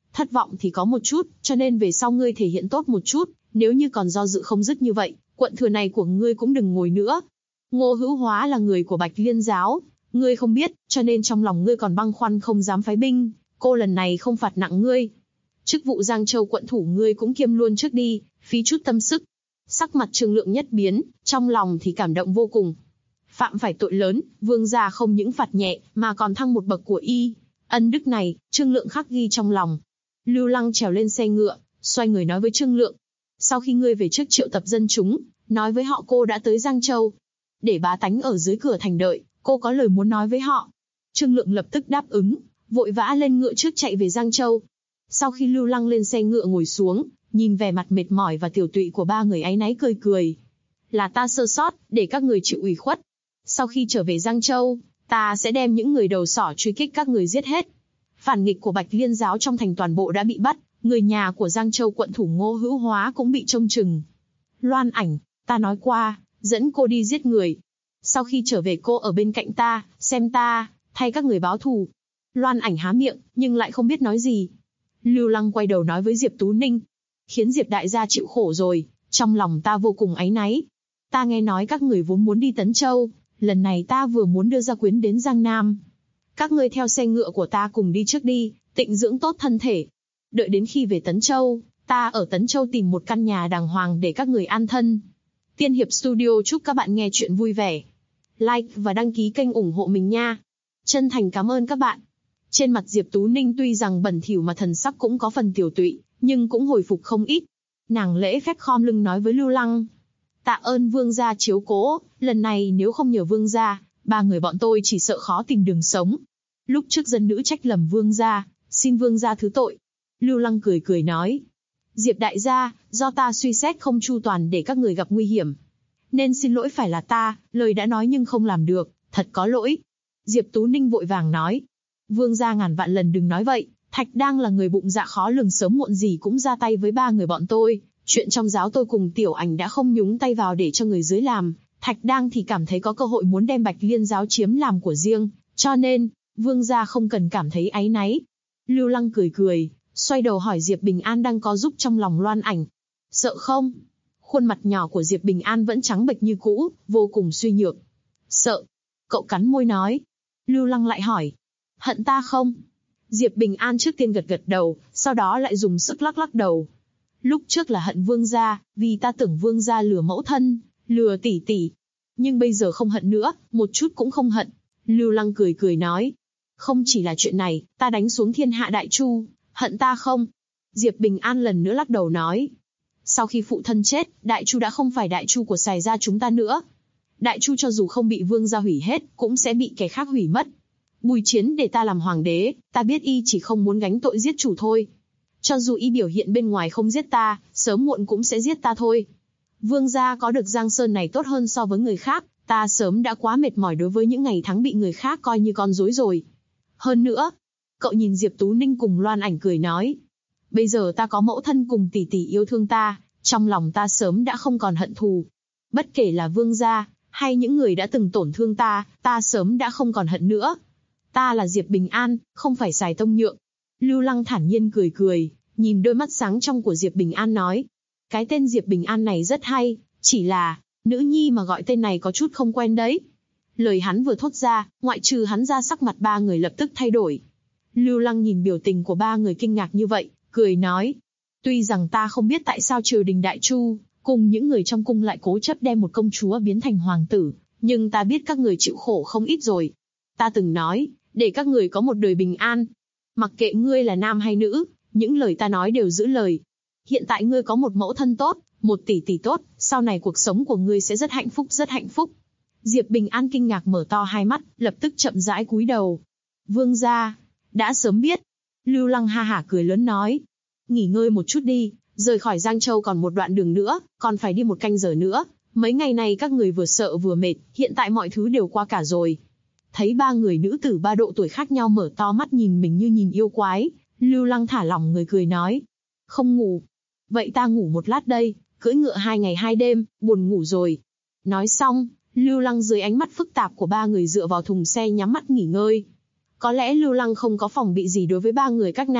thất vọng thì có một chút, cho nên về sau ngươi thể hiện tốt một chút, nếu như còn do dự không dứt như vậy, quận thừa này của ngươi cũng đừng ngồi nữa. Ngô Hữu Hóa là người của Bạch Liên giáo, ngươi không biết, cho nên trong lòng ngươi còn băn khoăn không dám phái binh, cô lần này không phạt nặng ngươi. Chức vụ Giang Châu quận thủ ngươi cũng kiêm luôn trước đi, phí chút tâm sức. Sắc mặt Trương Lượng nhất biến, trong lòng thì cảm động vô cùng. Phạm phải tội lớn, vương gia không những phạt nhẹ, mà còn thăng một bậc của y. Ân đức này, Trương Lượng khắc ghi trong lòng. Lưu Lăng trèo lên xe ngựa, xoay người nói với Trương Lượng. Sau khi ngươi về trước triệu tập dân chúng, nói với họ cô đã tới Giang Châu. Để bá tánh ở dưới cửa thành đợi, cô có lời muốn nói với họ. Trương Lượng lập tức đáp ứng, vội vã lên ngựa trước chạy về Giang Châu. Sau khi Lưu Lăng lên xe ngựa ngồi xuống, nhìn vẻ mặt mệt mỏi và tiểu tụy của ba người áy náy cười cười. Là ta sơ sót, để các người chịu ủy khuất. Sau khi trở về Giang Châu, ta sẽ đem những người đầu sỏ truy kích các người giết hết. Phản nghịch của Bạch Liên giáo trong thành toàn bộ đã bị bắt, người nhà của Giang Châu quận thủ Ngô Hữu Hóa cũng bị trông chừng. Loan Ảnh, ta nói qua, dẫn cô đi giết người. Sau khi trở về cô ở bên cạnh ta, xem ta, thay các người báo thù. Loan Ảnh há miệng, nhưng lại không biết nói gì. Lưu Lăng quay đầu nói với Diệp Tú Ninh. Khiến Diệp đại gia chịu khổ rồi, trong lòng ta vô cùng áy náy. Ta nghe nói các người vốn muốn đi Tấn Châu, lần này ta vừa muốn đưa gia quyến đến Giang Nam. Các ngươi theo xe ngựa của ta cùng đi trước đi, tịnh dưỡng tốt thân thể. Đợi đến khi về Tấn Châu, ta ở Tấn Châu tìm một căn nhà đàng hoàng để các người an thân. Tiên Hiệp Studio chúc các bạn nghe chuyện vui vẻ. Like và đăng ký kênh ủng hộ mình nha. Chân thành cảm ơn các bạn. Trên mặt Diệp Tú Ninh tuy rằng bẩn thỉu mà thần sắc cũng có phần tiểu tụy, nhưng cũng hồi phục không ít. Nàng lễ phép khom lưng nói với Lưu Lăng. Tạ ơn vương gia chiếu cố, lần này nếu không nhờ vương gia, ba người bọn tôi chỉ sợ khó tìm đường sống. Lúc trước dân nữ trách lầm vương gia, xin vương gia thứ tội. Lưu Lăng cười cười nói. Diệp đại gia, do ta suy xét không chu toàn để các người gặp nguy hiểm. Nên xin lỗi phải là ta, lời đã nói nhưng không làm được, thật có lỗi. Diệp Tú Ninh vội vàng nói. Vương gia ngàn vạn lần đừng nói vậy, Thạch Đang là người bụng dạ khó lường sớm muộn gì cũng ra tay với ba người bọn tôi. Chuyện trong giáo tôi cùng Tiểu Ảnh đã không nhúng tay vào để cho người dưới làm. Thạch Đang thì cảm thấy có cơ hội muốn đem Bạch Liên giáo chiếm làm của riêng, cho nên, vương gia không cần cảm thấy áy náy. Lưu Lăng cười cười, xoay đầu hỏi Diệp Bình An đang có giúp trong lòng Loan Ảnh. Sợ không? Khuôn mặt nhỏ của Diệp Bình An vẫn trắng bệch như cũ, vô cùng suy nhược. Sợ. Cậu cắn môi nói. Lưu Lăng lại hỏi. Hận ta không? Diệp Bình An trước tiên gật gật đầu, sau đó lại dùng sức lắc lắc đầu. Lúc trước là hận vương gia, vì ta tưởng vương gia lừa mẫu thân, lừa tỷ tỷ. Nhưng bây giờ không hận nữa, một chút cũng không hận. Lưu Lăng cười cười nói. Không chỉ là chuyện này, ta đánh xuống thiên hạ đại chu, hận ta không? Diệp Bình An lần nữa lắc đầu nói. Sau khi phụ thân chết, đại chu đã không phải đại chu của Sài gia chúng ta nữa. Đại chu cho dù không bị vương gia hủy hết, cũng sẽ bị kẻ khác hủy mất. Bùi Chiến để ta làm hoàng đế, ta biết y chỉ không muốn gánh tội giết chủ thôi. Cho dù y biểu hiện bên ngoài không giết ta, sớm muộn cũng sẽ giết ta thôi. Vương gia có được Giang Sơn này tốt hơn so với người khác, ta sớm đã quá mệt mỏi đối với những ngày tháng bị người khác coi như con rối rồi. Hơn nữa, cậu nhìn Diệp Tú Ninh cùng Loan Ảnh cười nói. Bây giờ ta có mẫu thân cùng tỷ tỷ yêu thương ta, trong lòng ta sớm đã không còn hận thù. Bất kể là vương gia, hay những người đã từng tổn thương ta, ta sớm đã không còn hận nữa. Ta là Diệp Bình An, không phải Sài Tông Nhượng. Lưu Lăng thản nhiên cười cười, nhìn đôi mắt sáng trong của Diệp Bình An nói. Cái tên Diệp Bình An này rất hay, chỉ là, nữ nhi mà gọi tên này có chút không quen đấy. Lời hắn vừa thốt ra, ngoại trừ hắn ra sắc mặt ba người lập tức thay đổi. Lưu Lăng nhìn biểu tình của ba người kinh ngạc như vậy, cười nói. Tuy rằng ta không biết tại sao triều đình Đại Chu, cùng những người trong cung lại cố chấp đem một công chúa biến thành hoàng tử, nhưng ta biết các người chịu khổ không ít rồi. Ta từng nói, để các người có một đời bình an. Mặc kệ ngươi là nam hay nữ, những lời ta nói đều giữ lời. Hiện tại ngươi có một mẫu thân tốt, một tỷ tỷ tốt, sau này cuộc sống của ngươi sẽ rất hạnh phúc rất hạnh phúc. Diệp Bình An kinh ngạc mở to hai mắt, lập tức chậm rãi cúi đầu. Vương gia, đã sớm biết. Lưu Lăng ha hả cười lớn nói. Nghỉ ngơi một chút đi, rời khỏi Giang Châu còn một đoạn đường nữa, còn phải đi một canh giờ nữa. Mấy ngày này các người vừa sợ vừa mệt, hiện tại mọi thứ đều qua cả rồi. Thấy ba người nữ tử ba độ tuổi khác nhau mở to mắt nhìn mình như nhìn yêu quái, Lưu Lăng thả lỏng người cười nói. Không ngủ. Vậy ta ngủ một lát đây, cưỡi ngựa 2 ngày 2 đêm, buồn ngủ rồi. Nói xong, Lưu Lăng dưới ánh mắt phức tạp của ba người dựa vào thùng xe nhắm mắt nghỉ ngơi. Có lẽ Lưu Lăng không có phòng bị gì đối với ba người các nàng,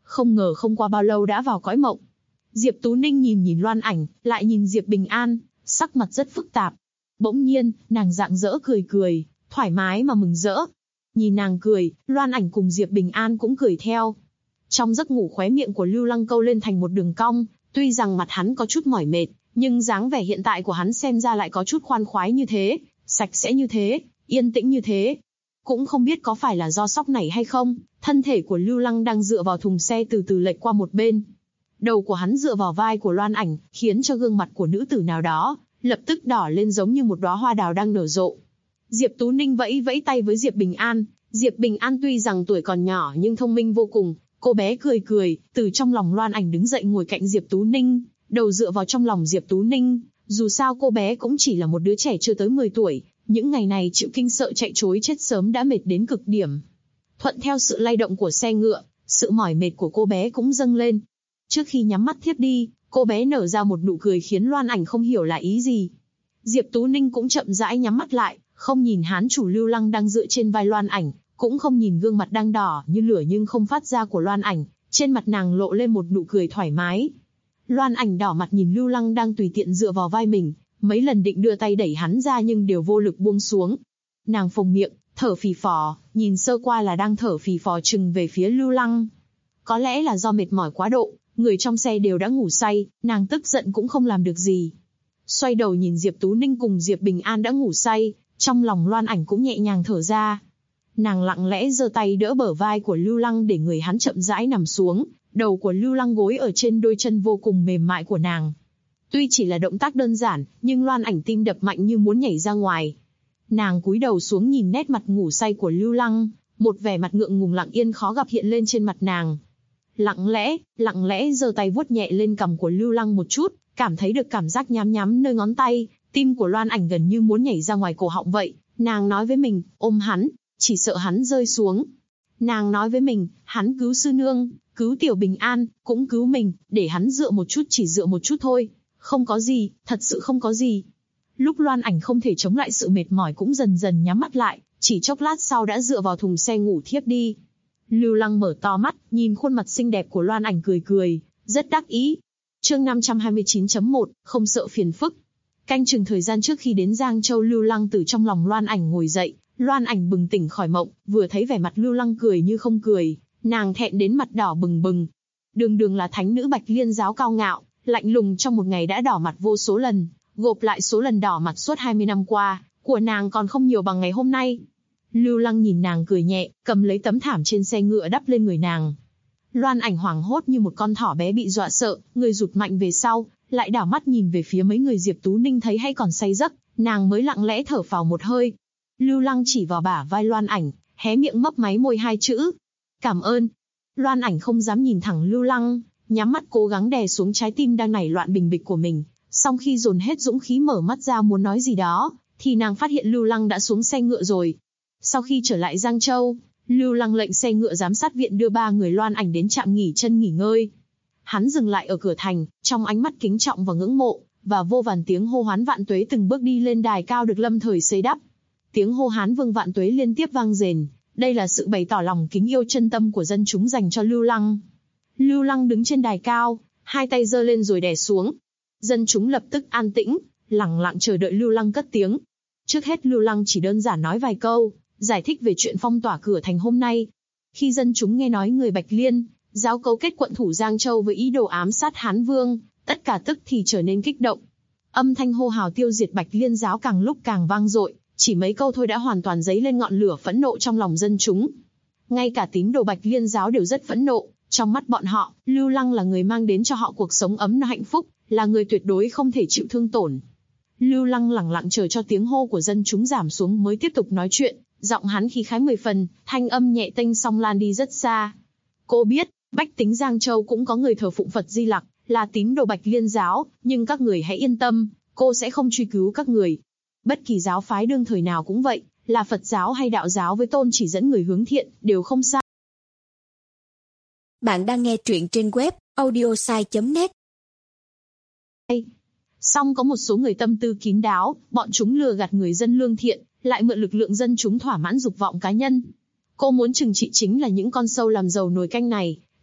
không ngờ không qua bao lâu đã vào cõi mộng. Diệp Tú Ninh nhìn nhìn Loan Ảnh, lại nhìn Diệp Bình An, sắc mặt rất phức tạp. Bỗng nhiên, nàng rạng rỡ cười cười, thoải mái mà mừng rỡ. Nhìn nàng cười, Loan Ảnh cùng Diệp Bình An cũng cười theo. Trong giấc ngủ khóe miệng của Lưu Lăng câu lên thành một đường cong, tuy rằng mặt hắn có chút mỏi mệt, nhưng dáng vẻ hiện tại của hắn xem ra lại có chút khoan khoái như thế, sạch sẽ như thế, yên tĩnh như thế. Cũng không biết có phải là do sóc này hay không, thân thể của Lưu Lăng đang dựa vào thùng xe từ từ lệch qua một bên. Đầu của hắn dựa vào vai của Loan Ảnh, khiến cho gương mặt của nữ tử nào đó lập tức đỏ lên giống như một đóa hoa đào đang nở rộ. Diệp Tú Ninh vẫy vẫy tay với Diệp Bình An. Diệp Bình An tuy rằng tuổi còn nhỏ nhưng thông minh vô cùng. Cô bé cười cười, từ trong lòng Loan Ảnh đứng dậy ngồi cạnh Diệp Tú Ninh, đầu dựa vào trong lòng Diệp Tú Ninh. Dù sao cô bé cũng chỉ là một đứa trẻ chưa tới 10 tuổi, những ngày này chịu kinh sợ chạy trối chết sớm đã mệt đến cực điểm. Thuận theo sự lay động của xe ngựa, sự mỏi mệt của cô bé cũng dâng lên. Trước khi nhắm mắt thiếp đi, cô bé nở ra một nụ cười khiến Loan Ảnh không hiểu là ý gì. Diệp Tú Ninh cũng chậm rãi nhắm mắt lại, không nhìn hán chủ Lưu Lăng đang dựa trên vai Loan Ảnh, cũng không nhìn gương mặt đang đỏ như lửa nhưng không phát ra của Loan Ảnh, trên mặt nàng lộ lên một nụ cười thoải mái. Loan Ảnh đỏ mặt nhìn Lưu Lăng đang tùy tiện dựa vào vai mình, mấy lần định đưa tay đẩy hắn ra nhưng đều vô lực buông xuống. Nàng phồng miệng, thở phì phò, nhìn sơ qua là đang thở phì phò chừng về phía Lưu Lăng. Có lẽ là do mệt mỏi quá độ, người trong xe đều đã ngủ say, nàng tức giận cũng không làm được gì. Xoay đầu nhìn Diệp Tú Ninh cùng Diệp Bình An đã ngủ say, trong lòng Loan Ảnh cũng nhẹ nhàng thở ra. Nàng lặng lẽ giơ tay đỡ bờ vai của Lưu Lăng để người hắn chậm rãi nằm xuống, đầu của Lưu Lăng gối ở trên đôi chân vô cùng mềm mại của nàng. Tuy chỉ là động tác đơn giản, nhưng Loan Ảnh tim đập mạnh như muốn nhảy ra ngoài. Nàng cúi đầu xuống nhìn nét mặt ngủ say của Lưu Lăng, một vẻ mặt ngượng ngùng lặng yên khó gặp hiện lên trên mặt nàng. Lặng lẽ giơ tay vuốt nhẹ lên cằm của Lưu Lăng một chút, cảm thấy được cảm giác nhám nhám nơi ngón tay, tim của Loan Ảnh gần như muốn nhảy ra ngoài cổ họng vậy. Nàng nói với mình, ôm hắn, chỉ sợ hắn rơi xuống. Nàng nói với mình, hắn cứu sư nương, cứu Tiểu Bình An, cũng cứu mình, để hắn dựa một chút, chỉ dựa một chút thôi. Không có gì, thật sự không có gì. Lúc Loan Ảnh không thể chống lại sự mệt mỏi cũng dần dần nhắm mắt lại, chỉ chốc lát sau đã dựa vào thùng xe ngủ thiếp đi. Lưu Lăng mở to mắt, nhìn khuôn mặt xinh đẹp của Loan Ảnh cười cười, rất đắc ý. Chương 529.1, không sợ phiền phức. Canh chừng thời gian trước khi đến Giang Châu, Lưu Lăng từ trong lòng Loan Ảnh ngồi dậy, Loan Ảnh bừng tỉnh khỏi mộng, vừa thấy vẻ mặt Lưu Lăng cười như không cười, nàng thẹn đến mặt đỏ bừng bừng. Đường là thánh nữ Bạch Liên giáo cao ngạo, lạnh lùng trong một ngày đã đỏ mặt vô số lần, gộp lại số lần đỏ mặt suốt 20 năm qua, của nàng còn không nhiều bằng ngày hôm nay. Lưu Lăng nhìn nàng cười nhẹ, cầm lấy tấm thảm trên xe ngựa đắp lên người nàng. Loan Ảnh hoảng hốt như một con thỏ bé bị dọa sợ, người rụt mạnh về sau, lại đảo mắt nhìn về phía mấy người Diệp Tú Ninh thấy hay còn say giấc, nàng mới lặng lẽ thở phào một hơi. Lưu Lăng chỉ vào bả vai Loan Ảnh, hé miệng mấp máy môi hai chữ. Cảm ơn. Loan Ảnh không dám nhìn thẳng Lưu Lăng, nhắm mắt cố gắng đè xuống trái tim đang nảy loạn bình bịch của mình. Sau khi dồn hết dũng khí mở mắt ra muốn nói gì đó, thì nàng phát hiện Lưu Lăng đã xuống xe ngựa rồi. Sau khi trở lại Giang Châu, Lưu Lăng lệnh xe ngựa giám sát viện đưa 3 người Loan Ảnh đến trạm nghỉ chân nghỉ ngơi. Hắn dừng lại ở cửa thành, trong ánh mắt kính trọng và ngưỡng mộ, và vô vàn tiếng hô hoán vạn tuế từng bước đi lên đài cao được lâm thời xây đắp. Tiếng hô hán vương vạn tuế liên tiếp vang rền, đây là sự bày tỏ lòng kính yêu chân tâm của dân chúng dành cho Lưu Lăng. Lưu Lăng đứng trên đài cao, hai tay giơ lên rồi đè xuống. Dân chúng lập tức an tĩnh, lặng lặng chờ đợi Lưu Lăng cất tiếng. Trước hết Lưu Lăng chỉ đơn giản nói vài câu, giải thích về chuyện phong tỏa cửa thành hôm nay. Khi dân chúng nghe nói người Bạch Liên giáo cấu kết quận thủ Giang Châu với ý đồ ám sát Hán Vương, tất cả tức thì trở nên kích động. Âm thanh hô hào tiêu diệt Bạch Liên giáo càng lúc càng vang dội, chỉ mấy câu thôi đã hoàn toàn dấy lên ngọn lửa phẫn nộ trong lòng dân chúng. Ngay cả tín đồ Bạch Liên giáo đều rất phẫn nộ, trong mắt bọn họ, Lưu Lăng là người mang đến cho họ cuộc sống ấm no hạnh phúc, là người tuyệt đối không thể chịu thương tổn. Lưu Lăng lặng lặng chờ cho tiếng hô của dân chúng giảm xuống mới tiếp tục nói chuyện, giọng hắn khí khái 10 phần, thanh âm nhẹ tênh song lan đi rất xa. Cô biết, bách tính Giang Châu cũng có người thờ phụng Phật Di Lặc, là tín đồ Bạch Liên giáo, nhưng các người hãy yên tâm, cô sẽ không truy cứu các người. Bất kỳ giáo phái đương thời nào cũng vậy, là Phật giáo hay đạo giáo với tôn chỉ dẫn người hướng thiện, đều không sai. Bạn đang nghe truyện trên web audiosai.net. Song có một số người tâm tư kín đáo, bọn chúng lừa gạt người dân lương thiện, lại mượn lực lượng dân chúng thỏa mãn dục vọng cá nhân. Cô muốn trừng trị chính là những con sâu làm dầu nồi canh này,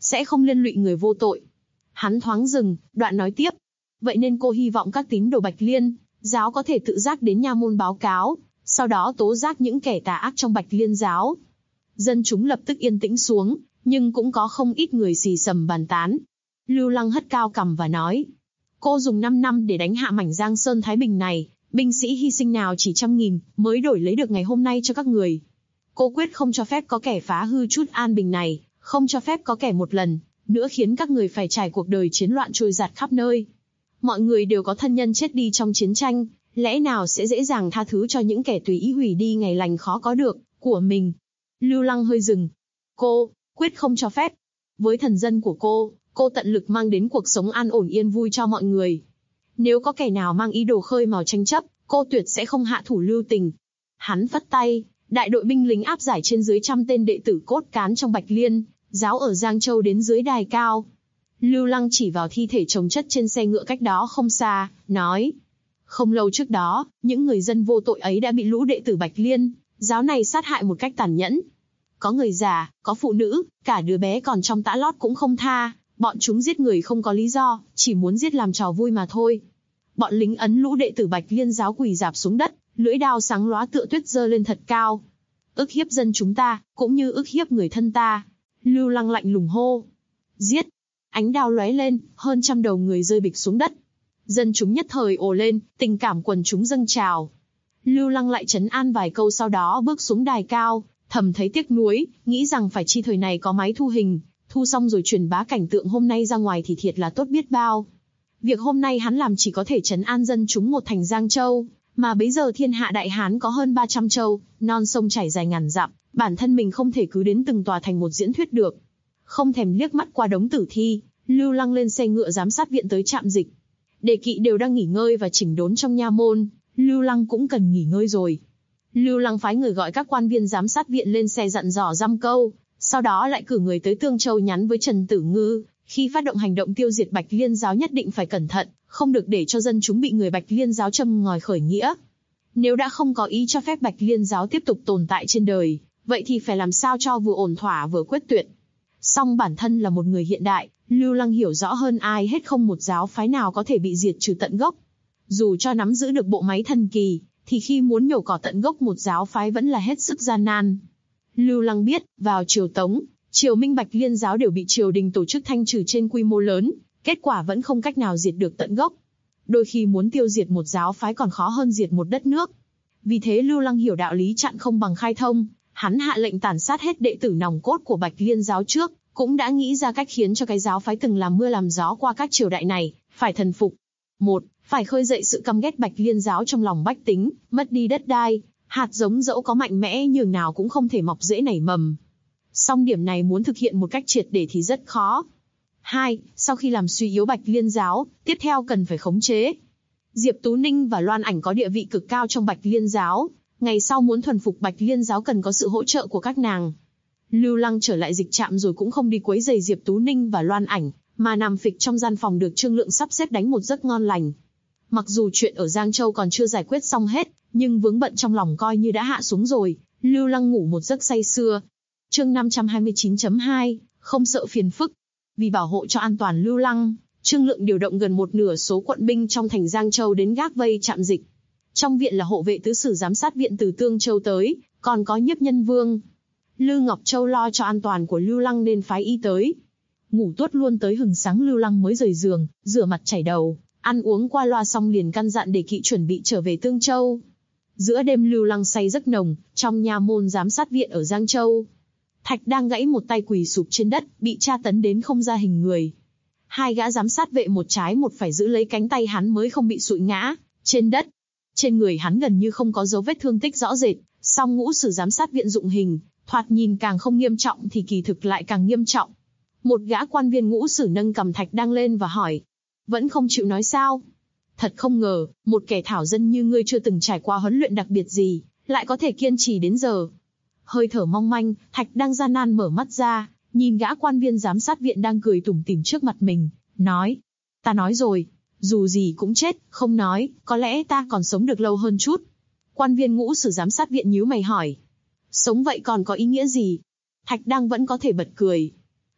sẽ không liên lụy người vô tội. Hắn thoáng dừng, đoạn nói tiếp. Vậy nên cô hy vọng các tín đồ Bạch Liên giáo có thể tự giác đến nha môn báo cáo, sau đó tố giác những kẻ tà ác trong Bạch Liên giáo. Dân chúng lập tức yên tĩnh xuống, nhưng cũng có không ít người xì xầm bàn tán. Lưu Lăng hất cao cằm và nói. Cô dùng 5 năm để đánh hạ mảnh Giang Sơn Thái Bình này, binh sĩ hy sinh nào chỉ 100.000 mới đổi lấy được ngày hôm nay cho các người. Cô quyết không cho phép có kẻ phá hư chút an bình này, không cho phép có kẻ một lần nữa khiến các người phải trải cuộc đời chiến loạn trôi dạt khắp nơi. Mọi người đều có thân nhân chết đi trong chiến tranh, lẽ nào sẽ dễ dàng tha thứ cho những kẻ tùy ý hủy đi ngày lành khó có được của mình? Lưu Lăng hơi dừng. Cô quyết không cho phép. Với thần dân của cô tận lực mang đến cuộc sống an ổn yên vui cho mọi người. Nếu có kẻ nào mang ý đồ khơi mào tranh chấp, cô tuyệt sẽ không hạ thủ lưu tình. Hắn phất tay, đại đội binh lính áp giải trên dưới 100 tên đệ tử cốt cán trong Bạch Liên giáo ở Giang Châu đến dưới đài cao. Lưu Lăng chỉ vào thi thể chồng chất trên xe ngựa cách đó không xa, nói. Không lâu trước đó, những người dân vô tội ấy đã bị lũ đệ tử Bạch Liên giáo này sát hại một cách tàn nhẫn. Có người già, có phụ nữ, cả đứa bé còn trong tã lót cũng không tha. Bọn chúng giết người không có lý do, chỉ muốn giết làm trò vui mà thôi. Bọn lính ấn lũ đệ tử Bạch Liên giáo quỳ rạp xuống đất, lưỡi đao sáng lóa tựa tuyết giơ lên thật cao. Ức hiếp dân chúng ta, cũng như ức hiếp người thân ta. Lưu Lăng lạnh lùng hô. Giết! Ánh đao lóe lên, hơn 100 đầu người rơi bịch xuống đất. Dân chúng nhất thời ồ lên, tình cảm quần chúng dâng trào. Lưu Lăng lại trấn an vài câu sau đó bước xuống đài cao, thầm thấy tiếc nuối, nghĩ rằng phải chi thời này có máy thu hình, thu xong rồi truyền bá cảnh tượng hôm nay ra ngoài thì thiệt là tốt biết bao. Việc hôm nay hắn làm chỉ có thể trấn an dân chúng một thành Giang Châu, mà bấy giờ thiên hạ Đại Hán có hơn 300 châu, non sông chảy dài ngàn dặm, bản thân mình không thể cứ đến từng tòa thành một diễn thuyết được. Không thèm liếc mắt qua đống tử thi, Lưu Lăng lên xe ngựa giám sát viện tới trạm dịch. Đề kỵ đều đang nghỉ ngơi và chỉnh đốn trong nha môn, Lưu Lăng cũng cần nghỉ ngơi rồi. Lưu Lăng phái người gọi các quan viên giám sát viện lên xe dặn dò dăm câu, sau đó lại cử người tới Tương Châu nhắn với Trần Tử Ngư, khi phát động hành động tiêu diệt Bạch Liên giáo nhất định phải cẩn thận, không được để cho dân chúng bị người Bạch Liên giáo châm ngòi khởi nghĩa. Nếu đã không có ý cho phép Bạch Liên giáo tiếp tục tồn tại trên đời, vậy thì phải làm sao cho vừa ổn thỏa vừa quyết tuyệt. Song bản thân là một người hiện đại, Lưu Lăng hiểu rõ hơn ai hết không một giáo phái nào có thể bị diệt trừ tận gốc. Dù cho nắm giữ được bộ máy thần kỳ, thì khi muốn nhổ cỏ tận gốc một giáo phái vẫn là hết sức gian nan. Lưu Lăng biết, vào triều Tống, triều Minh Bạch Liên giáo đều bị triều đình tổ chức thanh trừ trên quy mô lớn, kết quả vẫn không cách nào diệt được tận gốc. Đôi khi muốn tiêu diệt một giáo phái còn khó hơn diệt một đất nước. Vì thế Lưu Lăng hiểu đạo lý chặn không bằng khai thông, hắn hạ lệnh tàn sát hết đệ tử nòng cốt của Bạch Liên giáo trước, cũng đã nghĩ ra cách khiến cho cái giáo phái từng làm mưa làm gió qua các triều đại này phải thần phục. 1. Phải khơi dậy sự căm ghét Bạch Liên giáo trong lòng bách tính, mất đi đất đai, hạt giống dẫu có mạnh mẽ nhường nào cũng không thể mọc rễ nảy mầm. Song điểm này muốn thực hiện một cách triệt để thì rất khó. 2. Sau khi làm suy yếu Bạch Liên giáo, tiếp theo cần phải khống chế. Diệp Tú Ninh và Loan Ảnh có địa vị cực cao trong Bạch Liên giáo, ngày sau muốn thuần phục Bạch Liên giáo cần có sự hỗ trợ của các nàng. Lưu Lăng trở lại dịch trạm rồi cũng không đi quấy rầy Diệp Tú Ninh và Loan Ảnh, mà nằm phịch trong gian phòng được Trương Lượng sắp xếp đánh một giấc ngon lành. Mặc dù chuyện ở Giang Châu còn chưa giải quyết xong hết, nhưng vướng bận trong lòng coi như đã hạ xuống rồi, Lưu Lăng ngủ một giấc say sưa. Chương 529.2, không sợ phiền phức. Vì bảo hộ cho an toàn Lưu Lăng, Trương Lượng điều động gần một nửa số quận binh trong thành Giang Châu đến gác vây trạm dịch. Trong viện là hộ vệ tứ sử giám sát viện từ Tương Châu tới, còn có Nhiếp Nhân Vương. Lư Ngọc Châu lo cho an toàn của Lưu Lăng nên phái y tới. Ngủ tuốt luôn tới hừng sáng Lưu Lăng mới rời giường, rửa mặt chải đầu, ăn uống qua loa xong liền căn dặn Đề Kỵ chuẩn bị trở về Tương Châu. Giữa đêm Lưu Lăng say giấc nồng, trong nha môn giám sát viện ở Giang Châu. Thạch đang gãy một tay quỳ sụp trên đất, bị tra tấn đến không ra hình người. Hai gã giám sát vệ một trái một phải giữ lấy cánh tay hắn mới không bị sụi ngã trên đất. Trên người hắn gần như không có dấu vết thương tích rõ rệt, song ngũ sử giám sát viện dụng hình, thoạt nhìn càng không nghiêm trọng thì kỳ thực lại càng nghiêm trọng. Một gã quan viên ngũ sử nâng cầm Thạch đang lên và hỏi, vẫn không chịu nói sao? Thật không ngờ, một kẻ thảo dân như ngươi chưa từng trải qua huấn luyện đặc biệt gì, lại có thể kiên trì đến giờ. Hơi thở mong manh, Thạch đang gian nan mở mắt ra, nhìn gã quan viên giám sát viện đang cười tủm tỉm trước mặt mình, nói, ta nói rồi, dù gì cũng chết, không nói, có lẽ ta còn sống được lâu hơn chút. Quan viên ngũ sử giám sát viện nhíu mày hỏi, sống vậy còn có ý nghĩa gì? Thạch đang vẫn có thể bật cười.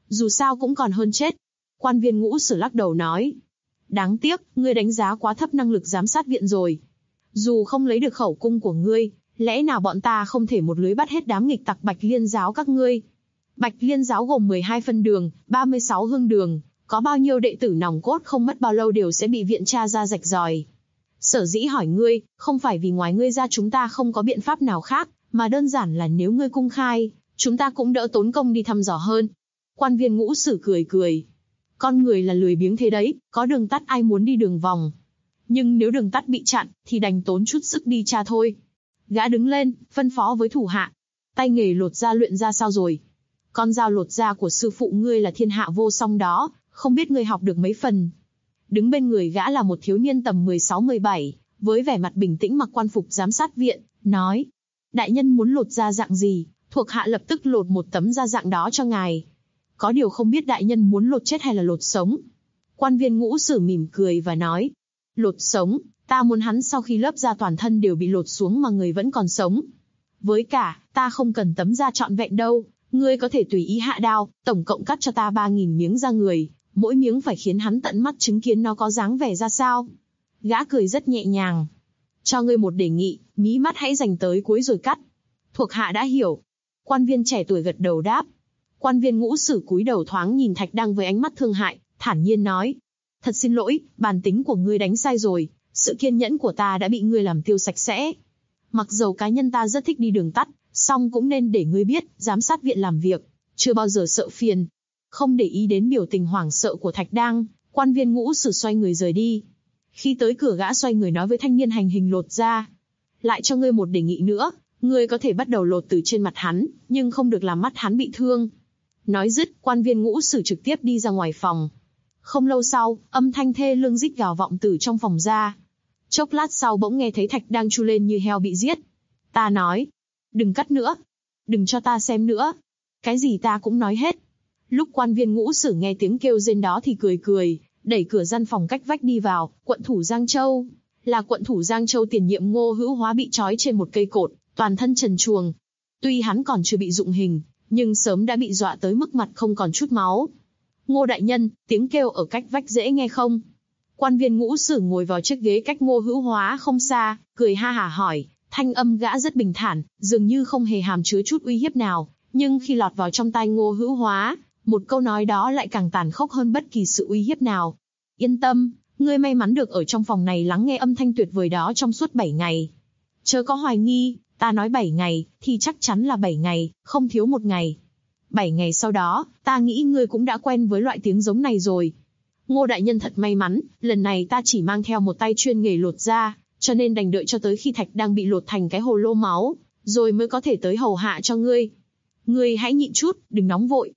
Dù sao cũng còn hơn chết. Quan viên Ngũ Sử lắc đầu nói. Đáng tiếc, ngươi đánh giá quá thấp năng lực giám sát viện rồi. Dù không lấy được khẩu cung của ngươi, lẽ nào bọn ta không thể một lưới bắt hết đám nghịch tặc Bạch Liên giáo các ngươi? Bạch Liên giáo gồm 12 phân đường, 36 hương đường, có bao nhiêu đệ tử nòng cốt không mất bao lâu đều sẽ bị viện tra ra rạch ròi. Sở dĩ hỏi ngươi, không phải vì ngoài ngươi ra chúng ta không có biện pháp nào khác, mà đơn giản là nếu ngươi cung khai, chúng ta cũng đỡ tốn công đi thăm dò hơn. Quan viên Ngũ Sử cười cười. Con người là lười biếng thế đấy, có đường tắt ai muốn đi đường vòng. Nhưng nếu đường tắt bị chặn, thì đành tốn chút sức đi tra thôi. Gã đứng lên, phân phó với thủ hạ. Tay nghề lột da luyện ra sao rồi? Con dao lột da của sư phụ ngươi là thiên hạ vô song đó, không biết ngươi học được mấy phần. Đứng bên người gã là một thiếu niên tầm 16-17, với vẻ mặt bình tĩnh mặc quan phục giám sát viện, nói. Đại nhân muốn lột da dạng gì, thuộc hạ lập tức lột một tấm da dạng đó cho ngài. Có điều không biết đại nhân muốn lột chết hay là lột sống. Quan viên Ngũ Sử mỉm cười và nói. Lột sống, ta muốn hắn sau khi lớp da toàn thân đều bị lột xuống mà người vẫn còn sống. Với cả, ta không cần tấm da trọn vẹn đâu, ngươi có thể tùy ý hạ đao, tổng cộng cắt cho ta 3.000 miếng da người, mỗi miếng phải khiến hắn tận mắt chứng kiến nó có dáng vẻ ra sao. Gã cười rất nhẹ nhàng. Cho ngươi một đề nghị, mí mắt hãy dành tới cuối rồi cắt. Thuộc hạ đã hiểu. Quan viên trẻ tuổi gật đầu đáp. Quan viên Ngũ Sử cúi đầu thoáng nhìn Thạch Đăng với ánh mắt thương hại, thản nhiên nói. Thật xin lỗi, bản tính của ngươi đánh sai rồi, sự kiên nhẫn của ta đã bị ngươi làm tiêu sạch sẽ. Mặc dầu cá nhân ta rất thích đi đường tắt, song cũng nên để ngươi biết, giám sát viện làm việc, chưa bao giờ sợ phiền. Không để ý đến biểu tình hoảng sợ của Thạch Đăng, quan viên Ngũ Sử xoay người rời đi. Khi tới cửa gã xoay người nói với thanh niên hành hình lột da. Lại cho ngươi một đề nghị nữa, ngươi có thể bắt đầu lột từ trên mặt hắn, nhưng không được làm mắt hắn bị thương. Nói dứt, quan viên Ngũ Sử trực tiếp đi ra ngoài phòng. Không lâu sau, âm thanh thê lương rít gào vọng từ trong phòng ra. Chốc lát sau bỗng nghe thấy Thạch Đăng chu lên như heo bị giết. Ta nói, đừng cắt nữa, đừng cho ta xem nữa. Cái gì ta cũng nói hết. Lúc quan viên Ngũ Sử nghe tiếng kêu rên đó thì cười cười, đẩy cửa gian phòng cách vách đi vào. Quận thủ Giang Châu, là quận thủ Giang Châu tiền nhiệm Ngô Hữu Hóa bị trói trên một cây cột, toàn thân trần truồng. Tuy hắn còn chưa bị dụng hình, nhưng sớm đã bị dọa tới mức mặt không còn chút máu. Ngô đại nhân, tiếng kêu ở cách vách dễ nghe không? Quan viên Ngũ Sử ngồi vào chiếc ghế cách Ngô Hữu Hóa không xa, cười ha hả hỏi, thanh âm gã rất bình thản, dường như không hề hàm chứa chút uy hiếp nào, nhưng khi lọt vào trong tai Ngô Hữu Hóa, một câu nói đó lại càng tàn khốc hơn bất kỳ sự uy hiếp nào. Yên tâm, ngươi may mắn được ở trong phòng này lắng nghe âm thanh tuyệt vời đó trong suốt 7 ngày. Chớ có hoài nghi, ta nói 7 ngày, thì chắc chắn là 7 ngày, không thiếu một ngày. 7 ngày sau đó, ta nghĩ ngươi cũng đã quen với loại tiếng giống này rồi. Ngô đại nhân thật may mắn, lần này ta chỉ mang theo một tay chuyên nghề lột da, cho nên đành đợi cho tới khi Thạch đang bị lột thành cái hồ lô máu, rồi mới có thể tới hầu hạ cho ngươi. Ngươi hãy nhịn chút, đừng nóng vội.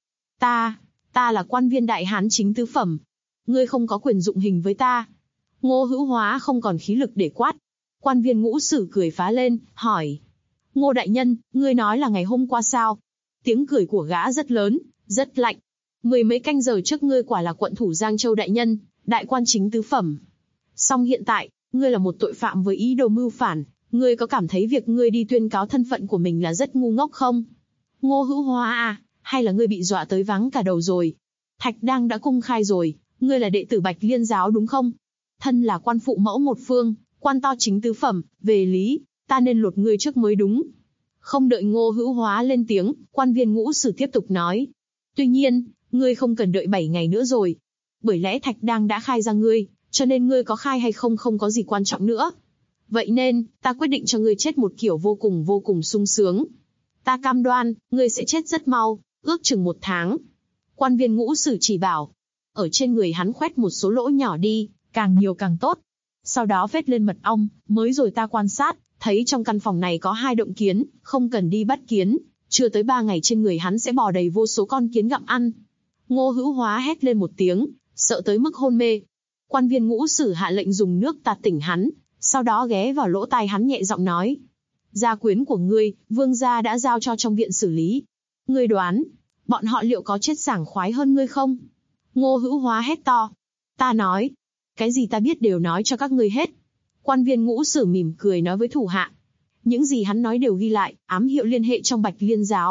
Ta là quan viên đại hán chính tứ phẩm. Ngươi không có quyền dụng hình với ta. Ngô Hữu Hóa không còn khí lực để quát. Quan viên Ngũ Sử cười phá lên, hỏi. Ngô đại nhân, ngươi nói là ngày hôm qua sao? Tiếng cười của gã rất lớn, rất lạnh. 10 mấy canh giờ trước ngươi quả là quận thủ Giang Châu đại nhân, đại quan chính tứ phẩm. Song hiện tại, ngươi là một tội phạm với ý đồ mưu phản, ngươi có cảm thấy việc ngươi đi tuyên cáo thân phận của mình là rất ngu ngốc không? Ngô Hữu Hóa à, hay là ngươi bị dọa tới váng cả đầu rồi? Thạch Đăng đã công khai rồi, ngươi là đệ tử Bạch Liên giáo đúng không? Thân là quan phụ mẫu một phương, quan to chính tứ phẩm, về lý, ta nên lột ngươi trước mới đúng. Không đợi Ngô Hữu Hóa lên tiếng, quan viên Ngũ Sử tiếp tục nói. Tuy nhiên, ngươi không cần đợi 7 ngày nữa rồi. Bởi lẽ Thạch Đăng đã khai ra ngươi, cho nên ngươi có khai hay không không có gì quan trọng nữa. Vậy nên, ta quyết định cho ngươi chết một kiểu vô cùng sung sướng. Ta cam đoan, ngươi sẽ chết rất mau, ước chừng 1 tháng. Quan viên Ngũ Sử chỉ bảo. Ở trên người hắn khoét một số lỗ nhỏ đi, càng nhiều càng tốt. Sau đó phết lên mật ong, mới rồi ta quan sát, thấy trong căn phòng này có 2 động kiến, không cần đi bắt kiến. Chưa tới 3 ngày trên người hắn sẽ bò đầy vô số con kiến gặm ăn. Ngô Hữu Hóa hét lên một tiếng, sợ tới mức hôn mê. Quan viên Ngũ Sử hạ lệnh dùng nước tạt tỉnh hắn, sau đó ghé vào lỗ tai hắn nhẹ giọng nói. Gia quyến của ngươi, vương gia đã giao cho trong viện xử lý. Ngươi đoán, bọn họ liệu có chết sảng khoái hơn ngươi không? Ngô Hữu Hóa hét to. Ta nói, cái gì ta biết đều nói cho các ngươi hết. Quan viên Ngũ Sử mỉm cười nói với thủ hạ. Những gì hắn nói đều ghi lại, ám hiệu liên hệ trong Bạch Liên giáo,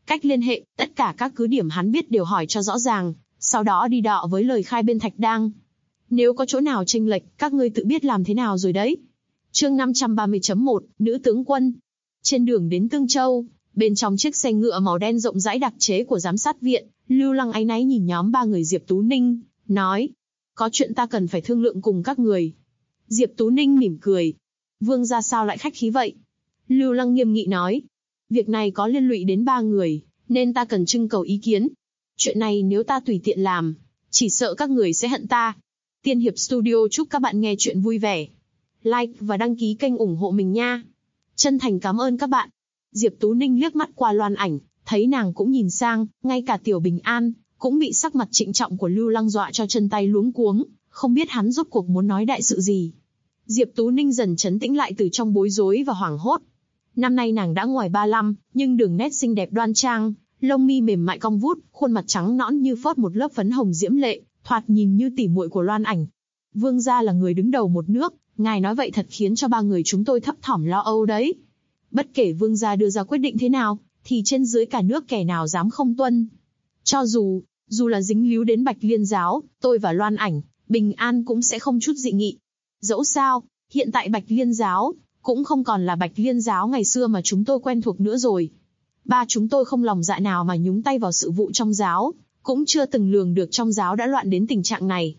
cách liên hệ, tất cả các cứ điểm hắn biết đều hỏi cho rõ ràng, sau đó đi đọ với lời khai bên Thạch Đăng. Nếu có chỗ nào chênh lệch, các ngươi tự biết làm thế nào rồi đấy. Chương 530.1, Nữ tướng quân. Trên đường đến Tương Châu, bên trong chiếc xe ngựa màu đen rộng rãi đặc chế của giám sát viện, Lưu Lăng áy náy nhìn nhóm 3 người Diệp Tú Ninh, nói: có chuyện ta cần phải thương lượng cùng các người. Diệp Tú Ninh mỉm cười: Vương gia sao lại khách khí vậy? Lưu Lăng nghiêm nghị nói: việc này có liên lụy đến 3 người, nên ta cần trưng cầu ý kiến. Chuyện này nếu ta tùy tiện làm, chỉ sợ các người sẽ hận ta. Tiên Hiệp Studio chúc các bạn nghe chuyện vui vẻ. Like và đăng ký kênh ủng hộ mình nha. Chân thành cảm ơn các bạn. Diệp Tú Ninh liếc mắt qua Loan Ảnh, thấy nàng cũng nhìn sang, ngay cả Tiểu Bình An cũng bị sắc mặt trịnh trọng của Lưu Lăng dọa cho chân tay luống cuống, không biết hắn rốt cuộc muốn nói đại sự gì. Diệp Tú Ninh dần trấn tĩnh lại từ trong bối rối và hoảng hốt. Năm nay nàng đã ngoài 35, nhưng đường nét xinh đẹp đoan trang, lông mi mềm mại cong vút, khuôn mặt trắng nõn như phớt một lớp phấn hồng diễm lệ, thoạt nhìn như tỉ muội của Loan Ảnh. Vương gia là người đứng đầu một nước, ngài nói vậy thật khiến cho 3 người chúng tôi thấp thỏm lo âu đấy. Bất kể vương gia đưa ra quyết định thế nào, thì trên dưới cả nước kẻ nào dám không tuân. Cho dù là dính líu đến Bạch Liên giáo, tôi và Loan Ảnh, Bình An cũng sẽ không chút dị nghị. Dẫu sao, hiện tại Bạch Liên giáo cũng không còn là Bạch Liên giáo ngày xưa mà chúng tôi quen thuộc nữa rồi. 3 chúng tôi không lòng dạ nào mà nhúng tay vào sự vụ trong giáo, cũng chưa từng lường được trong giáo đã loạn đến tình trạng này.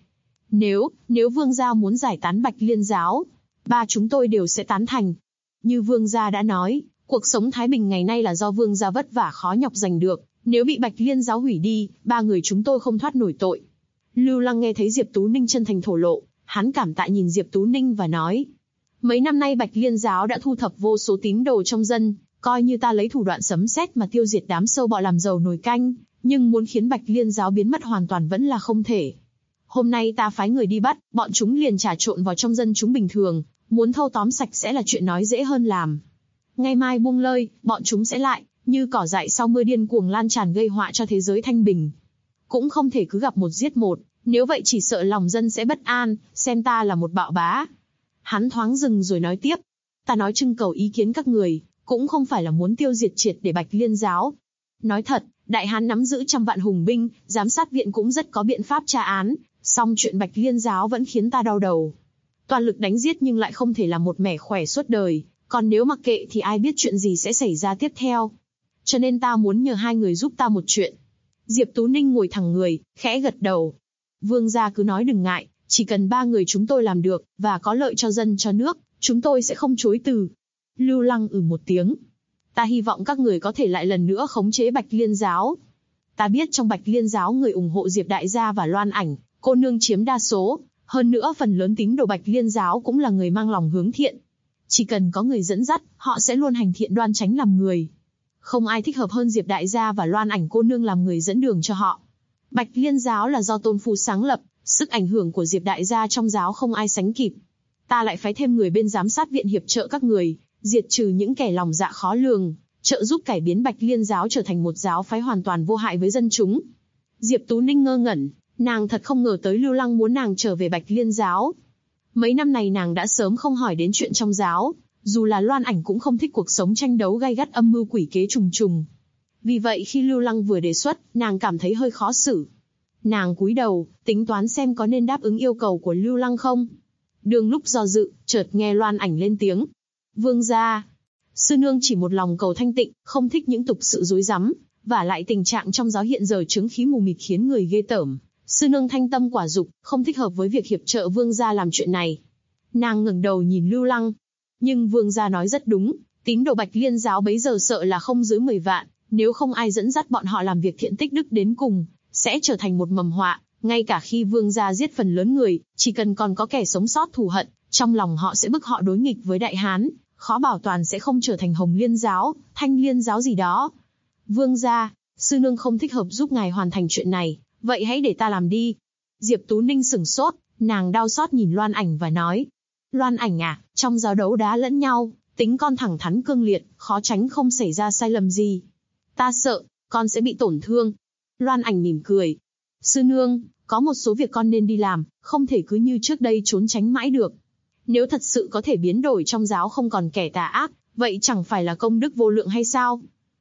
Nếu vương gia muốn giải tán Bạch Liên giáo, 3 chúng tôi đều sẽ tán thành. Như vương gia đã nói, cuộc sống thái bình ngày nay là do vương gia vất vả khó nhọc giành được, nếu bị Bạch Liên giáo hủy đi, 3 người chúng tôi không thoát nổi tội. Lưu Lăng nghe thấy Diệp Tú Ninh chân thành thổ lộ, hắn cảm tạ nhìn Diệp Tú Ninh và nói: mấy năm nay Bạch Liên giáo đã thu thập vô số tín đồ trong dân, coi như ta lấy thủ đoạn sấm sét mà tiêu diệt đám sâu bọ làm dầu nồi canh, nhưng muốn khiến Bạch Liên giáo biến mất hoàn toàn vẫn là không thể. Hôm nay ta phái người đi bắt, bọn chúng liền trà trộn vào trong dân chúng bình thường, muốn thâu tóm sạch sẽ là chuyện nói dễ hơn làm. Ngày mai buông lơi, bọn chúng sẽ lại, như cỏ dại sau mưa điên cuồng lan tràn gây họa cho thế giới thanh bình. Cũng không thể cứ gặp một giết một, nếu vậy chỉ sợ lòng dân sẽ bất an, xem ta là một bạo bá. Hắn thoáng dừng rồi nói tiếp: ta nói trưng cầu ý kiến các người, cũng không phải là muốn tiêu diệt triệt để Bạch Liên giáo. Nói thật, Đại Hán nắm giữ trăm vạn hùng binh, giám sát viện cũng rất có biện pháp tra án, song chuyện Bạch Liên giáo vẫn khiến ta đau đầu. Toàn lực đánh giết nhưng lại không thể làm một mẻ khỏe suốt đời, còn nếu mặc kệ thì ai biết chuyện gì sẽ xảy ra tiếp theo. Cho nên ta muốn nhờ 2 người giúp ta một chuyện. Diệp Tú Ninh ngồi thẳng người, khẽ gật đầu. Vương gia cứ nói đừng ngại, chỉ cần 3 người chúng tôi làm được, và có lợi cho dân cho nước, chúng tôi sẽ không chối từ. Lưu Lăng một tiếng. Ta hy vọng các người có thể lại lần nữa khống chế Bạch Liên giáo. Ta biết trong Bạch Liên giáo người ủng hộ Diệp đại gia và Loan Ảnh, cô nương chiếm đa số, hơn nữa phần lớn tín đồ Bạch Liên giáo cũng là người mang lòng hướng thiện. Chỉ cần có người dẫn dắt, họ sẽ luôn hành thiện đoan chánh làm người. Không ai thích hợp hơn Diệp đại gia và Loan Ảnh cô nương làm người dẫn đường cho họ. Bạch Liên giáo là do Tôn Phu sáng lập, sức ảnh hưởng của Diệp đại gia trong giáo không ai sánh kịp. Ta lại phái thêm người bên giám sát viện hiệp trợ các người, diệt trừ những kẻ lòng dạ khó lường, trợ giúp cải biến Bạch Liên giáo trở thành một giáo phái hoàn toàn vô hại với dân chúng. Diệp Tú Ninh ngơ ngẩn, nàng thật không ngờ tới Lưu Lăng muốn nàng trở về Bạch Liên giáo. Mấy năm này nàng đã sớm không hỏi đến chuyện trong giáo, dù là Loan Ảnh cũng không thích cuộc sống tranh đấu gay gắt âm mưu quỷ kế trùng trùng. Vì vậy khi Lưu Lăng vừa đề xuất, nàng cảm thấy hơi khó xử. Nàng cúi đầu, tính toán xem có nên đáp ứng yêu cầu của Lưu Lăng không. Đường lúc do dự, chợt nghe Loan Ảnh lên tiếng: Vương gia, sư nương chỉ một lòng cầu thanh tịnh, không thích những tục sự rối rắm, và lại tình trạng trong giáo hiện giờ chứng khí mù mịt khiến người ghê tởm. Sư nương thanh tâm quả dục, không thích hợp với việc hiệp trợ vương gia làm chuyện này. Nàng ngẩng đầu nhìn Lưu Lăng. Nhưng vương gia nói rất đúng, tín đồ Bạch Liên giáo bấy giờ sợ là không dưới 10 vạn, nếu không ai dẫn dắt bọn họ làm việc thiện tích đức đến cùng, sẽ trở thành một mầm họa. Ngay cả khi vương gia giết phần lớn người, chỉ cần còn có kẻ sống sót thù hận, trong lòng họ sẽ bức họ đối nghịch với Đại Hán, khó bảo toàn sẽ không trở thành Hồng Liên giáo, Thanh Liên giáo gì đó. Vương gia, sư nương không thích hợp giúp ngài hoàn thành chuyện này, vậy hãy để ta làm đi. Diệp Tú Ninh sửng sốt, nàng đau xót nhìn Loan Ảnh và nói: Loan Ảnh à, trong giáo đấu đá lẫn nhau, tính con thẳng thắn cương liệt, khó tránh không xảy ra sai lầm gì. Ta sợ, con sẽ bị tổn thương. Loan Ảnh mỉm cười. Sư nương, có một số việc con nên đi làm, không thể cứ như trước đây trốn tránh mãi được. Nếu thật sự có thể biến đổi trong giáo không còn kẻ tà ác, vậy chẳng phải là công đức vô lượng hay sao?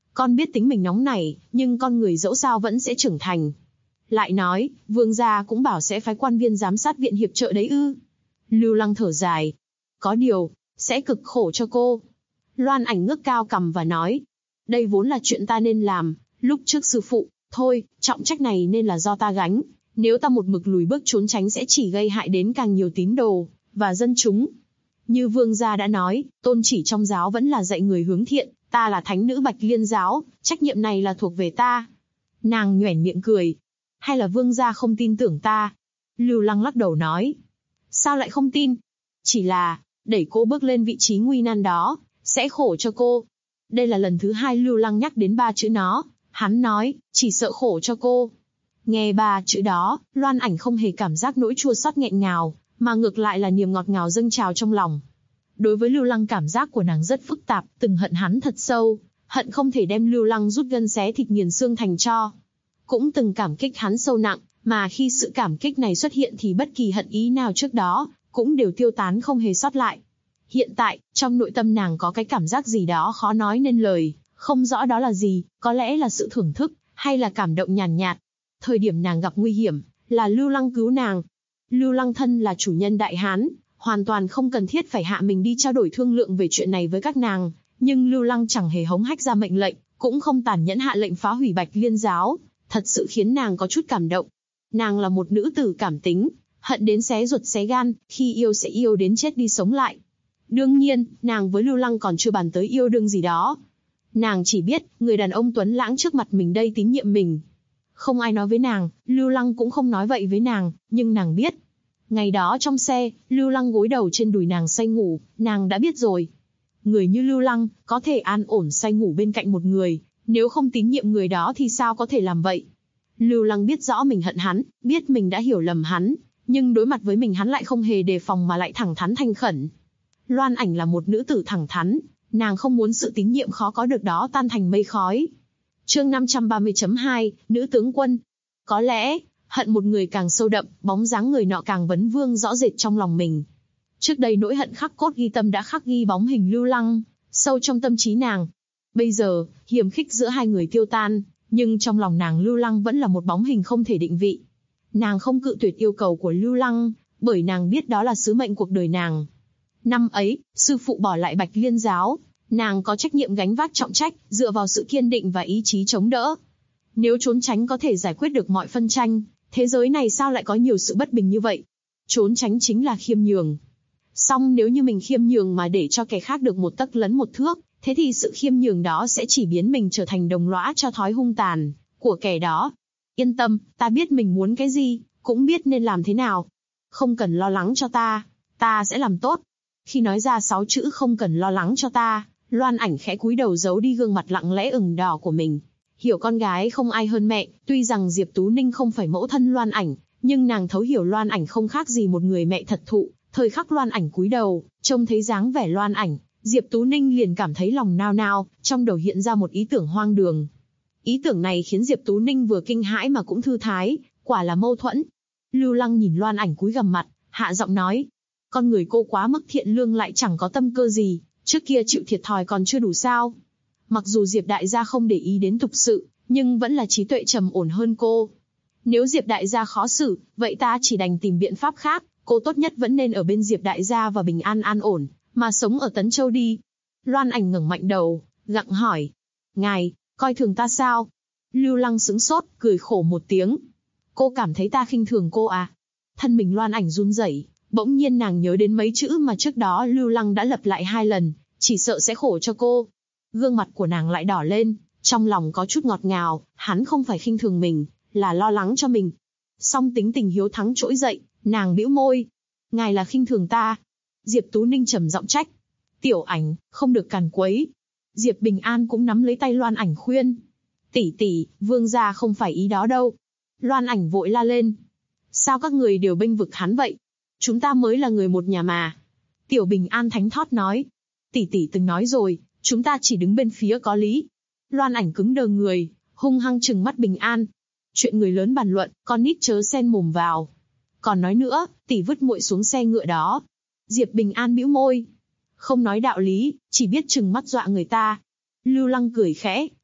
Con biết tính mình nóng nảy, nhưng con người dẫu sao vẫn sẽ trưởng thành. Lại nói, vương gia cũng bảo sẽ phái quan viên giám sát viện hiệp trợ đấy ư. Lưu Lăng thở dài. Có điều, sẽ cực khổ cho cô. Loan Ảnh ngước cao cằm và nói. Đây vốn là chuyện ta nên làm, lúc trước sư phụ, thôi, trọng trách này nên là do ta gánh. Nếu ta một mực lùi bước trốn tránh sẽ chỉ gây hại đến càng nhiều tín đồ, và dân chúng. Như vương gia đã nói, tôn chỉ trong giáo vẫn là dạy người hướng thiện, ta là thánh nữ Bạch Liên giáo, trách nhiệm này là thuộc về ta. Nàng nhoẻn miệng cười. Hay là vương gia không tin tưởng ta? Lưu Lăng lắc đầu nói. Sao lại không tin? Chỉ là, đẩy cô bước lên vị trí nguy nan đó, sẽ khổ cho cô. Đây là lần thứ 2 Lưu Lăng nhắc đến 3 chữ nó. Hắn nói, chỉ sợ khổ cho cô. Nghe 3 chữ đó, Loan Ảnh không hề cảm giác nỗi chua xót nghẹn ngào, mà ngược lại là niềm ngọt ngào dâng trào trong lòng. Đối với Lưu Lăng cảm giác của nàng rất phức tạp, từng hận hắn thật sâu, hận không thể đem Lưu Lăng rút gân xé thịt nghiền xương thành tro. Cũng từng cảm kích hắn sâu nặng, mà khi sự cảm kích này xuất hiện thì bất kỳ hận ý nào trước đó, cũng đều tiêu tán không hề sót lại. Hiện tại, trong nội tâm nàng có cái cảm giác gì đó khó nói nên lời, không rõ đó là gì, có lẽ là sự thưởng thức, hay là cảm động nhàn nhạt. Thời điểm nàng gặp nguy hiểm, là Lưu Lăng cứu nàng. Lưu Lăng thân là chủ nhân Đại Hán, hoàn toàn không cần thiết phải hạ mình đi trao đổi thương lượng về chuyện này với các nàng, nhưng Lưu Lăng chẳng hề hống hách ra mệnh lệnh, cũng không tàn nhẫn hạ lệnh phá hủy Bạch Liên giáo, thật sự khiến nàng có chút cảm động. Nàng là một nữ tử cảm tính, hận đến xé ruột xé gan, khi yêu sẽ yêu đến chết đi sống lại. Đương nhiên, nàng với Lưu Lăng còn chưa bàn tới yêu đương gì đó. Nàng chỉ biết, người đàn ông tuấn lãng trước mặt mình đây tín nhiệm mình. Không ai nói với nàng, Lưu Lăng cũng không nói vậy với nàng, nhưng nàng biết. Ngày đó trong xe, Lưu Lăng gối đầu trên đùi nàng say ngủ, nàng đã biết rồi. Người như Lưu Lăng, có thể an ổn say ngủ bên cạnh một người, nếu không tín nhiệm người đó thì sao có thể làm vậy. Lưu Lăng biết rõ mình hận hắn, biết mình đã hiểu lầm hắn, nhưng đối mặt với mình hắn lại không hề đề phòng mà lại thẳng thắn thành khẩn. Loan Ảnh là một nữ tử thẳng thắn, nàng không muốn sự tín nhiệm khó có được đó tan thành mây khói. Chương 530.2, Nữ tướng quân. Có lẽ, hận một người càng sâu đậm, bóng dáng người nọ càng vấn vương rõ rệt trong lòng mình. Trước đây nỗi hận khắc cốt ghi tâm đã khắc ghi bóng hình Lưu Lăng, sâu trong tâm trí nàng. Bây giờ, hiềm khích giữa hai người tiêu tan, nhưng trong lòng nàng Lưu Lăng vẫn là một bóng hình không thể định vị. Nàng không cự tuyệt yêu cầu của Lưu Lăng, bởi nàng biết đó là sứ mệnh cuộc đời nàng. Năm ấy, sư phụ bỏ lại Bạch Liên giáo, nàng có trách nhiệm gánh vác trọng trách, dựa vào sự kiên định và ý chí chống đỡ. Nếu trốn tránh có thể giải quyết được mọi phân tranh, thế giới này sao lại có nhiều sự bất bình như vậy? Trốn tránh chính là khiêm nhường. Song nếu như mình khiêm nhường mà để cho kẻ khác được một tấc lấn một thước, thế thì sự khiêm nhường đó sẽ chỉ biến mình trở thành đồng lõa cho thói hung tàn của kẻ đó. Yên tâm, ta biết mình muốn cái gì, cũng biết nên làm thế nào. Không cần lo lắng cho ta sẽ làm tốt. Khi nói ra 6 chữ không cần lo lắng cho ta, Loan Ảnh khẽ cúi đầu giấu đi gương mặt lặng lẽ ửng đỏ của mình. Hiểu con gái không ai hơn mẹ, tuy rằng Diệp Tú Ninh không phải mẫu thân Loan Ảnh, nhưng nàng thấu hiểu Loan Ảnh không khác gì một người mẹ thật thụ. Thời khắc Loan Ảnh cúi đầu, trông thấy dáng vẻ Loan Ảnh, Diệp Tú Ninh liền cảm thấy lòng nao nao, trong đầu hiện ra một ý tưởng hoang đường. Ý tưởng này khiến Diệp Tú Ninh vừa kinh hãi mà cũng thư thái, quả là mâu thuẫn. Lưu Lăng nhìn Loan Ảnh cúi gằm mặt, hạ giọng nói. Con người cô quá mức thiện lương lại chẳng có tâm cơ gì, trước kia chịu thiệt thòi còn chưa đủ sao. Mặc dù Diệp đại gia không để ý đến tục sự, nhưng vẫn là trí tuệ trầm ổn hơn cô. Nếu Diệp đại gia khó xử, vậy ta chỉ đành tìm biện pháp khác, cô tốt nhất vẫn nên ở bên Diệp đại gia và bình an an ổn, mà sống ở Tấn Châu đi. Loan Ảnh ngẩng mạnh đầu, gặng hỏi. Ngài, coi thường ta sao? Lưu Lăng sững sốt, cười khổ một tiếng. Cô cảm thấy ta khinh thường cô à? Thân mình Loan Ảnh run rẩy, bỗng nhiên nàng nhớ đến mấy chữ mà trước đó Lưu Lăng đã lặp lại 2 lần, chỉ sợ sẽ khổ cho cô. Gương mặt của nàng lại đỏ lên, trong lòng có chút ngọt ngào, hắn không phải khinh thường mình, là lo lắng cho mình. Song tính tình hiếu thắng trỗi dậy, nàng bĩu môi. Ngài là khinh thường ta. Diệp Tú Ninh trầm giọng trách. Tiểu Ảnh, không được càn quấy. Diệp Bình An cũng nắm lấy tay Loan Ảnh khuyên. Tỷ tỷ, vương gia không phải ý đó đâu. Loan Ảnh vội la lên. Sao các người đều bênh vực hắn vậy? Chúng ta mới là người một nhà mà. Tiểu Bình An thánh thót nói. Tỷ tỷ từng nói rồi, chúng ta chỉ đứng bên phía có lý. Loan Ảnh cứng đờ người, hung hăng trừng mắt Bình An. Chuyện người lớn bàn luận, con nít chớ xen mồm vào. Còn nói nữa, tỷ vứt muội xuống xe ngựa đó. Diệp Bình An bĩu môi. Không nói đạo lý, chỉ biết trừng mắt dọa người ta. Lưu Lăng cười khẽ,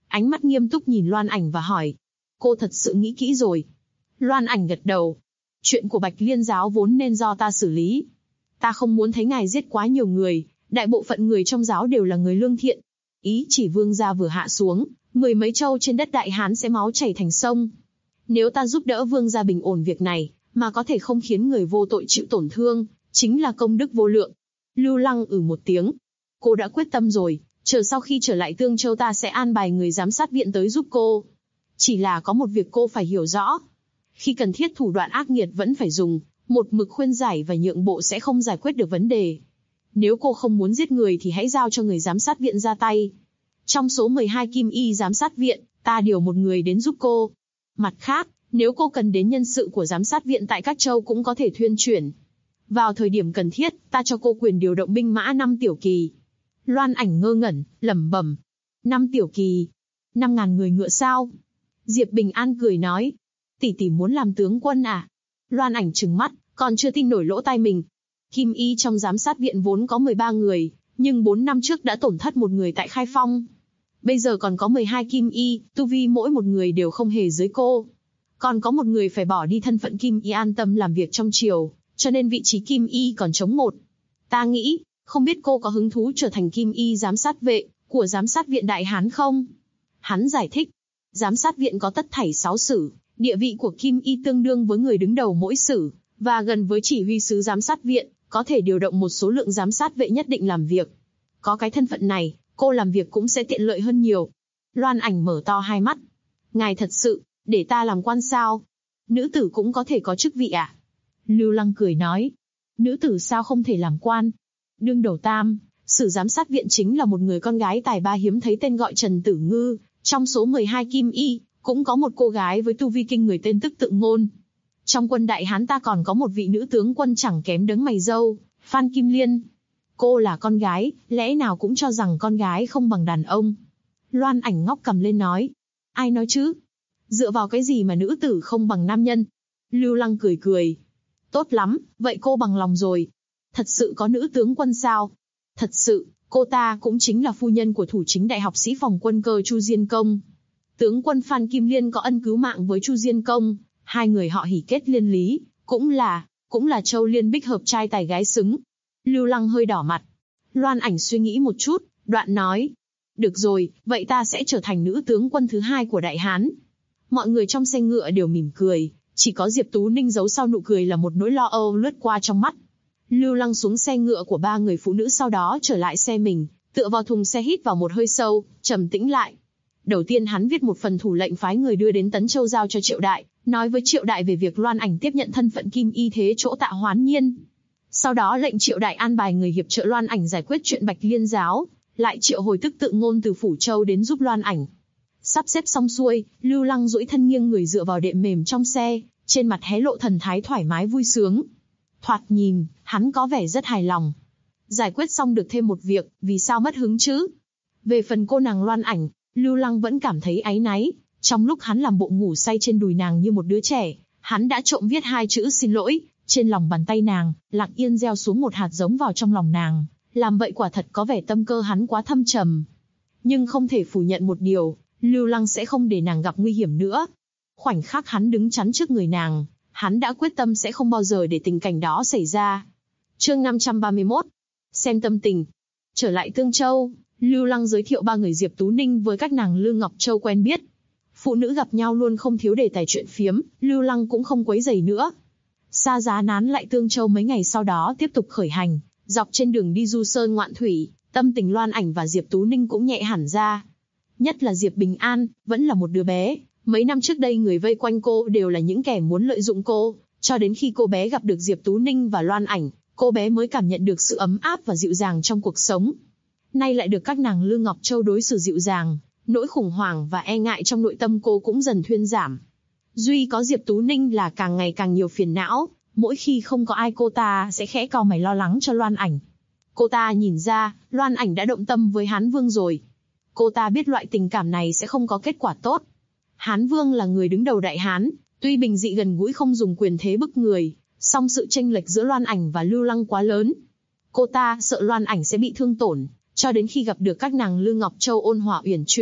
ánh mắt nghiêm túc nhìn Loan Ảnh và hỏi. Cô thật sự nghĩ kỹ rồi. Loan Ảnh gật đầu. Chuyện của Bạch Liên giáo vốn nên do ta xử lý. Ta không muốn thấy ngài giết quá nhiều người, đại bộ phận người trong giáo đều là người lương thiện. Ý chỉ vương gia vừa hạ xuống, 10 mấy châu trên đất Đại Hán sẽ máu chảy thành sông. Nếu ta giúp đỡ vương gia bình ổn việc này, mà có thể không khiến người vô tội chịu tổn thương, chính là công đức vô lượng. Lưu Lăng một tiếng. Cô đã quyết tâm rồi, chờ sau khi trở lại Tương Châu ta sẽ an bài người giám sát viện tới giúp cô. Chỉ là có một việc cô phải hiểu rõ. Khi cần thiết thủ đoạn ác nghiệt vẫn phải dùng, một mực khuyên giải và nhượng bộ sẽ không giải quyết được vấn đề. Nếu cô không muốn giết người thì hãy giao cho người giám sát viện ra tay. Trong số 12 kim y giám sát viện, ta điều một người đến giúp cô. Mặt khác, nếu cô cần đến nhân sự của giám sát viện tại các châu cũng có thể thuyên chuyển. Vào thời điểm cần thiết, ta cho cô quyền điều động binh mã 5 tiểu kỳ. Loan Ảnh ngơ ngẩn, lẩm bẩm. 5 tiểu kỳ? 5.000 người ngựa sao? Diệp Bình An cười nói. Tỷ tỷ muốn làm tướng quân à? Loan Ảnh trừng mắt, còn chưa tin nổi lỗ tai mình. Kim y trong giám sát viện vốn có 13 người, nhưng 4 năm trước đã tổn thất một người tại Khai Phong. Bây giờ còn có 12 kim y, tu vi mỗi một người đều không hề dưới cô. Còn có một người phải bỏ đi thân phận kim y an tâm làm việc trong triều, cho nên vị trí kim y còn trống một. Ta nghĩ, không biết cô có hứng thú trở thành kim y giám sát vệ của giám sát viện Đại Hán không? Hắn giải thích, giám sát viện có tất thảy 6 sử, địa vị của kim y tương đương với người đứng đầu mỗi sử, và gần với chỉ huy sứ giám sát viện, có thể điều động một số lượng giám sát vệ nhất định làm việc. Có cái thân phận này, cô làm việc cũng sẽ tiện lợi hơn nhiều. Loan Ảnh mở to hai mắt. Ngài thật sự, để ta làm quan sao? Nữ tử cũng có thể có chức vị à? Lưu Lăng cười nói. Nữ tử sao không thể làm quan? Đương đầu tam, sử giám sát viện chính là một người con gái tài ba hiếm thấy tên gọi Trần Tử Ngư. Trong số 12 kim y, cũng có một cô gái với tu vi kinh người tên Tức Tự Ngôn. Trong quân Đại Hán ta còn có một vị nữ tướng quân chẳng kém đấng mày râu, Phan Kim Liên. Cô là con gái, lẽ nào cũng cho rằng con gái không bằng đàn ông? Loan Ảnh ngóc cằm lên nói. Ai nói chứ? Dựa vào cái gì mà nữ tử không bằng nam nhân? Lưu Lăng cười cười. Tốt lắm, vậy cô bằng lòng rồi. Thật sự có nữ tướng quân sao? Thật sự, cô ta cũng chính là phu nhân của thủ chính đại học sĩ phòng quân cơ Chu Diên Công. Tướng quân Phan Kim Liên có ân cứu mạng với Chu Diên Công, hai người họ hỉ kết liên lý, cũng là Châu Liên Bích hợp trai tài gái xứng. Lưu Lăng hơi đỏ mặt. Loan Ảnh suy nghĩ một chút, đoạn nói. Được rồi, vậy ta sẽ trở thành nữ tướng quân thứ 2 của Đại Hán. Mọi người trong xe ngựa đều mỉm cười, chỉ có Diệp Tú Ninh giấu sau nụ cười là một nỗi lo âu lướt qua trong mắt. Lưu Lăng xuống xe ngựa của 3 người phụ nữ sau đó trở lại xe mình, tựa vào thùng xe hít vào một hơi sâu, trầm tĩnh lại. Đầu tiên hắn viết một phần thủ lệnh phái người đưa đến Tấn Châu giao cho Triệu Đại, nói với Triệu Đại về việc Loan Ảnh tiếp nhận thân phận kim y thế chỗ Tạ Hoán Nhiên. Sau đó lệnh Triệu Đại an bài người hiệp trợ Loan Ảnh giải quyết chuyện Bạch Liên giáo, lại triệu hồi Tức Tự Ngôn từ Phủ Châu đến giúp Loan Ảnh. Sắp xếp xong xuôi, Lưu Lăng duỗi thân nghiêng người dựa vào đệm mềm trong xe, trên mặt hé lộ thần thái thoải mái vui sướng. Thoạt nhìn, hắn có vẻ rất hài lòng. Giải quyết xong được thêm một việc, vì sao mất hứng chứ? Về phần cô nàng Loan Ảnh, Lưu Lăng vẫn cảm thấy áy náy. Trong lúc hắn làm bộ ngủ say trên đùi nàng như một đứa trẻ, hắn đã trộm viết 2 chữ xin lỗi trên lòng bàn tay nàng, lặng yên gieo xuống một hạt giống vào trong lòng nàng. Làm vậy quả thật có vẻ tâm cơ hắn quá thâm trầm. Nhưng không thể phủ nhận một điều, Lưu Lăng sẽ không để nàng gặp nguy hiểm nữa. Khoảnh khắc hắn đứng chắn trước người nàng, hắn đã quyết tâm sẽ không bao giờ để tình cảnh đó xảy ra. Chương 531. Xem tâm tình. Trở lại Tương Châu, Lưu Lăng giới thiệu 3 người Diệp Tú Ninh với các nàng Lương Ngọc Châu quen biết. Phụ nữ gặp nhau luôn không thiếu đề tài chuyện phiếm, Lưu Lăng cũng không quấy rầy nữa. Xa giá nán lại Tương Châu mấy ngày sau đó tiếp tục khởi hành, dọc trên đường đi du sơn ngoạn thủy, tâm tình Loan Ảnh và Diệp Tú Ninh cũng nhẹ hẳn ra. Nhất là Diệp Bình An, vẫn là một đứa bé, mấy năm trước đây người vây quanh cô đều là những kẻ muốn lợi dụng cô, cho đến khi cô bé gặp được Diệp Tú Ninh và Loan Ảnh, cô bé mới cảm nhận được sự ấm áp và dịu dàng trong cuộc sống. Nay lại được các nàng Lương Ngọc Châu đối xử dịu dàng, nỗi khủng hoảng và e ngại trong nội tâm cô cũng dần thuyên giảm. Duy có Diệp Tú Ninh là càng ngày càng nhiều phiền não, mỗi khi không có ai cô ta sẽ khẽ cau mày lo lắng cho Loan Ảnh. Cô ta nhìn ra, Loan Ảnh đã động tâm với Hán Vương rồi. Cô ta biết loại tình cảm này sẽ không có kết quả tốt. Hán Vương là người đứng đầu Đại Hán, tuy bình dị gần gũi không dùng quyền thế bức người, song sự chênh lệch giữa Loan Ảnh và Lưu Lăng quá lớn. Cô ta sợ Loan Ảnh sẽ bị thương tổn, cho đến khi gặp được các nàng Lương Ngọc Châu ôn hòa uyển chuyển,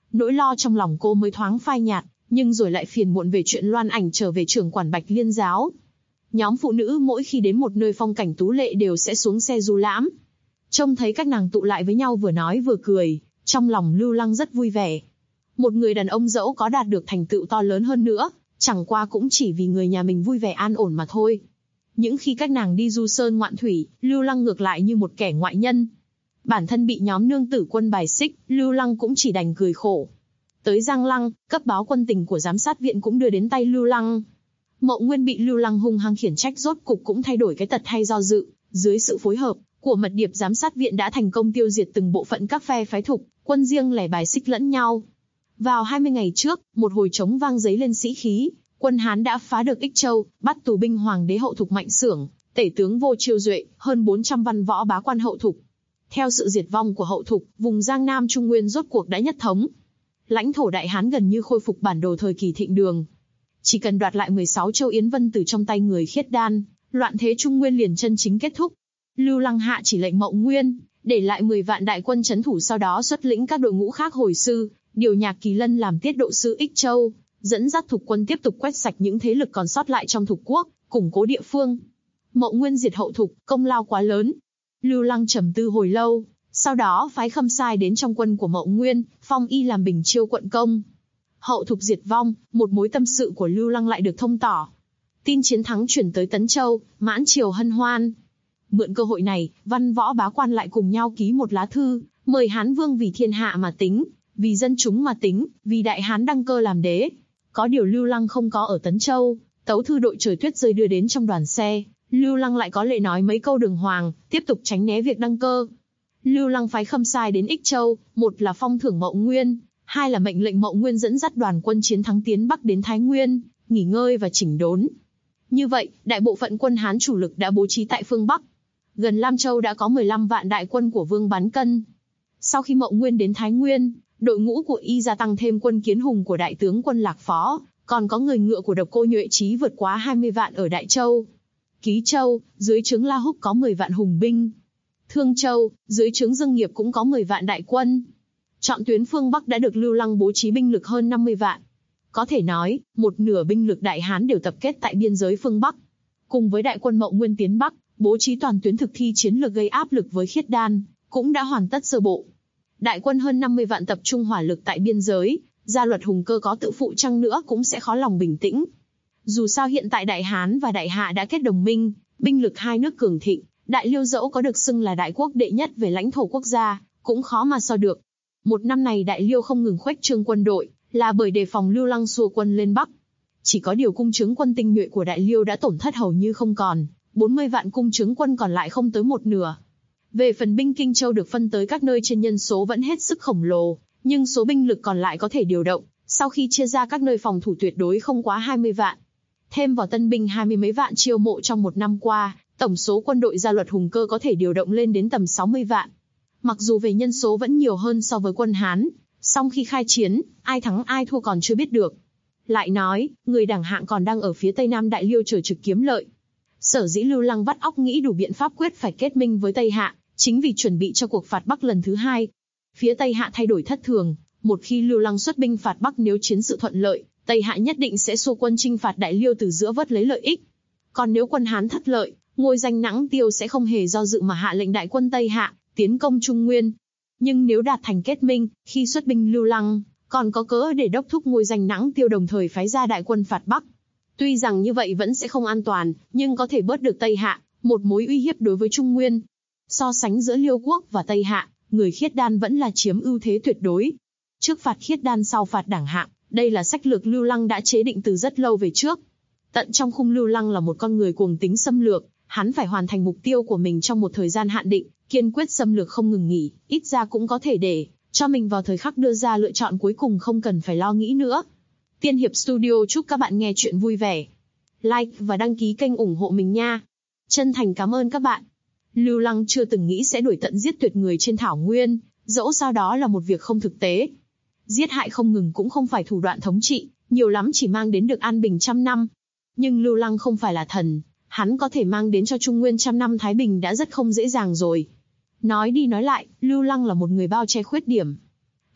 Nỗi lo trong lòng cô mới thoáng phai nhạt, nhưng rồi lại phiền muộn về chuyện Loan Ảnh trở về trưởng quản Bạch Liên giáo. Nhóm phụ nữ mỗi khi đến một nơi phong cảnh tú lệ đều sẽ xuống xe du lãm. Trông thấy các nàng tụ lại với nhau vừa nói vừa cười, trong lòng Lưu Lăng rất vui vẻ. Một người đàn ông dẫu có đạt được thành tựu to lớn hơn nữa, chẳng qua cũng chỉ vì người nhà mình vui vẻ an ổn mà thôi. Những khi các nàng đi du sơn ngoạn thủy, Lưu Lăng ngược lại như một kẻ ngoại nhân. Bản thân bị nhóm nương tử quân bài xích, Lưu Lăng cũng chỉ đành cười khổ. Tới Giang Lăng, cấp báo quân tình của giám sát viện cũng đưa đến tay Lưu Lăng. Mậu Nguyên bị Lưu Lăng hung hăng khiển trách rốt cục cũng thay đổi cái tật hay do dự, dưới sự phối hợp của mật điệp giám sát viện đã thành công tiêu diệt từng bộ phận các phe phái thục, quân riêng lẻ bài xích lẫn nhau. Vào 20 ngày trước, một hồi trống vang dấy lên sĩ khí, quân Hán đã phá được Ích Châu, bắt tù binh hoàng đế Hậu Thục Mạnh Xưởng, tể tướng Vô Chiêu Duệ, hơn 400 văn võ bá quan Hậu Thục. Theo sự diệt vong của Hậu Thục, vùng Giang Nam Trung Nguyên rốt cuộc đã nhất thống. Lãnh thổ Đại Hán gần như khôi phục bản đồ thời kỳ thịnh đường. Chỉ cần đoạt lại 16 châu Yến Vân từ trong tay người khiết đan, loạn thế Trung Nguyên liền chân chính kết thúc. Lưu Lăng hạ chỉ lệnh Mậu Nguyên, để lại 10 vạn đại quân trấn thủ, sau đó xuất lĩnh các đội ngũ khác hồi sư, điều Nhạc Kỳ Lân làm tiết độ sứ Ích Châu, dẫn dắt thục quân tiếp tục quét sạch những thế lực còn sót lại trong thục quốc, củng cố địa phương. Mậu Nguyên diệt Hậu Thục, công lao quá lớn. Lưu Lăng trầm tư hồi lâu, sau đó phái Khâm Sai đến trong quân của Mậu Nguyên, phong y làm Bình Chiêu quận công. Hậu Thục diệt vong, một mối tâm sự của Lưu Lăng lại được thông tỏ. Tin chiến thắng chuyển tới Tấn Châu, mãn triều hân hoan. Mượn cơ hội này, văn võ bá quan lại cùng nhau ký một lá thư, mời Hán Vương vì thiên hạ mà tính, vì dân chúng mà tính, vì Đại Hán đăng cơ làm đế. Có điều Lưu Lăng không có ở Tấn Châu, tấu thư đội trời tuyết rơi đưa đến trong đoàn xe, Lưu Lăng lại có lệ nói mấy câu đường hoàng, tiếp tục tránh né việc đăng cơ. Lưu Lăng phái Khâm Sai đến Ích Châu, một là phong thưởng Mậu Nguyên, hai là mệnh lệnh Mậu Nguyên dẫn dắt đoàn quân chiến thắng tiến Bắc đến Thái Nguyên, nghỉ ngơi và chỉnh đốn. Như vậy, đại bộ phận quân Hán chủ lực đã bố trí tại phương Bắc. Gần Lam Châu đã có 15 vạn đại quân của Vương Bán Cân. Sau khi Mậu Nguyên đến Thái Nguyên, đội ngũ của y gia tăng thêm quân Kiến Hùng của đại tướng quân Lạc Phó, còn có người ngựa của Độc Cô Nhuệ Chí vượt quá 20 vạn ở Đại Châu. Ký Châu, dưới trướng La Húc có 10 vạn hùng binh. Thương Châu, dưới trướng Dương Nghiệp cũng có 10 vạn đại quân. Chọn tuyến phương Bắc đã được Lưu Lăng bố trí binh lực hơn 50 vạn. Có thể nói, một nửa binh lực Đại Hán đều tập kết tại biên giới phương Bắc. Cùng với đại quân Mậu Nguyên tiến Bắc, bố trí toàn tuyến thực thi chiến lược gây áp lực với Khiết Đan, cũng đã hoàn tất sơ bộ. Đại quân hơn 50 vạn tập trung hỏa lực tại biên giới, Gia Luật Hùng Cơ có tự phụ chăng nữa cũng sẽ khó lòng bình tĩnh. Dù sao hiện tại Đại Hán và Đại Hạ đã kết đồng minh, binh lực hai nước cường thịnh, Đại Liêu dẫu có được xưng là đại quốc đệ nhất về lãnh thổ quốc gia, cũng khó mà so được. Một năm này Đại Liêu không ngừng khuếch trương quân đội, là bởi đề phòng Lưu Lăng xua quân lên Bắc. Chỉ có điều cung trướng quân tinh nhuệ của Đại Liêu đã tổn thất hầu như không còn, 40 vạn cung trướng quân còn lại không tới một nửa. Về phần binh Kinh Châu được phân tới các nơi trên nhân số vẫn hết sức khổng lồ, nhưng số binh lực còn lại có thể điều động, sau khi chia ra các nơi phòng thủ tuyệt đối không quá 20 vạn. Thêm vào tân binh 20 mấy vạn chiêu mộ trong một năm qua, tổng số quân đội Gia Luật Hùng Cơ có thể điều động lên đến tầm 60 vạn. Mặc dù về nhân số vẫn nhiều hơn so với quân Hán, song khi khai chiến, ai thắng ai thua còn chưa biết được. Lại nói, người đẳng hạng còn đang ở phía Tây Nam Đại Liêu chờ trực kiếm lợi. Sở dĩ Lưu Lăng vắt óc nghĩ đủ biện pháp quyết phải kết minh với Tây Hạ, chính vì chuẩn bị cho cuộc phạt Bắc lần thứ hai. Phía Tây Hạ thay đổi thất thường, một khi Lưu Lăng xuất binh phạt Bắc, nếu chiến sự thuận lợi, Tây Hạ nhất định sẽ xua quân chinh phạt Đại Liêu từ giữa vớt lấy lợi ích. Còn nếu quân Hán thất lợi, ngôi danh Nãng Tiêu sẽ không hề do dự mà hạ lệnh đại quân Tây Hạ tiến công Trung Nguyên. Nhưng nếu đạt thành kết minh, khi xuất binh Lưu Lăng còn có cớ để đốc thúc ngôi danh Nãng Tiêu đồng thời phái ra đại quân phạt Bắc. Tuy rằng như vậy vẫn sẽ không an toàn, nhưng có thể bớt được Tây Hạ, một mối uy hiếp đối với Trung Nguyên. So sánh giữa Liêu quốc và Tây Hạ, người Khiết Đan vẫn là chiếm ưu thế tuyệt đối. Trước phạt Khiết Đan sau phạt đẳng hạng, đây là sách lược Lưu Lăng đã chế định từ rất lâu về trước. Tận trong khung Lưu Lăng là một con người cuồng tính xâm lược, hắn phải hoàn thành mục tiêu của mình trong một thời gian hạn định, kiên quyết xâm lược không ngừng nghỉ, ít ra cũng có thể để cho mình vào thời khắc đưa ra lựa chọn cuối cùng không cần phải lo nghĩ nữa. Tiên Hiệp Studio chúc các bạn nghe chuyện vui vẻ. Like và đăng ký kênh ủng hộ mình nha. Chân thành cảm ơn các bạn. Lưu Lăng chưa từng nghĩ sẽ đuổi tận giết tuyệt người trên thảo nguyên, dẫu sao đó là một việc không thực tế. Giết hại không ngừng cũng không phải thủ đoạn thống trị, nhiều lắm chỉ mang đến được an bình 100 năm. Nhưng Lưu Lăng không phải là thần, hắn có thể mang đến cho Trung Nguyên 100 năm thái bình đã rất không dễ dàng rồi. Nói đi nói lại, Lưu Lăng là một người bao che khuyết điểm.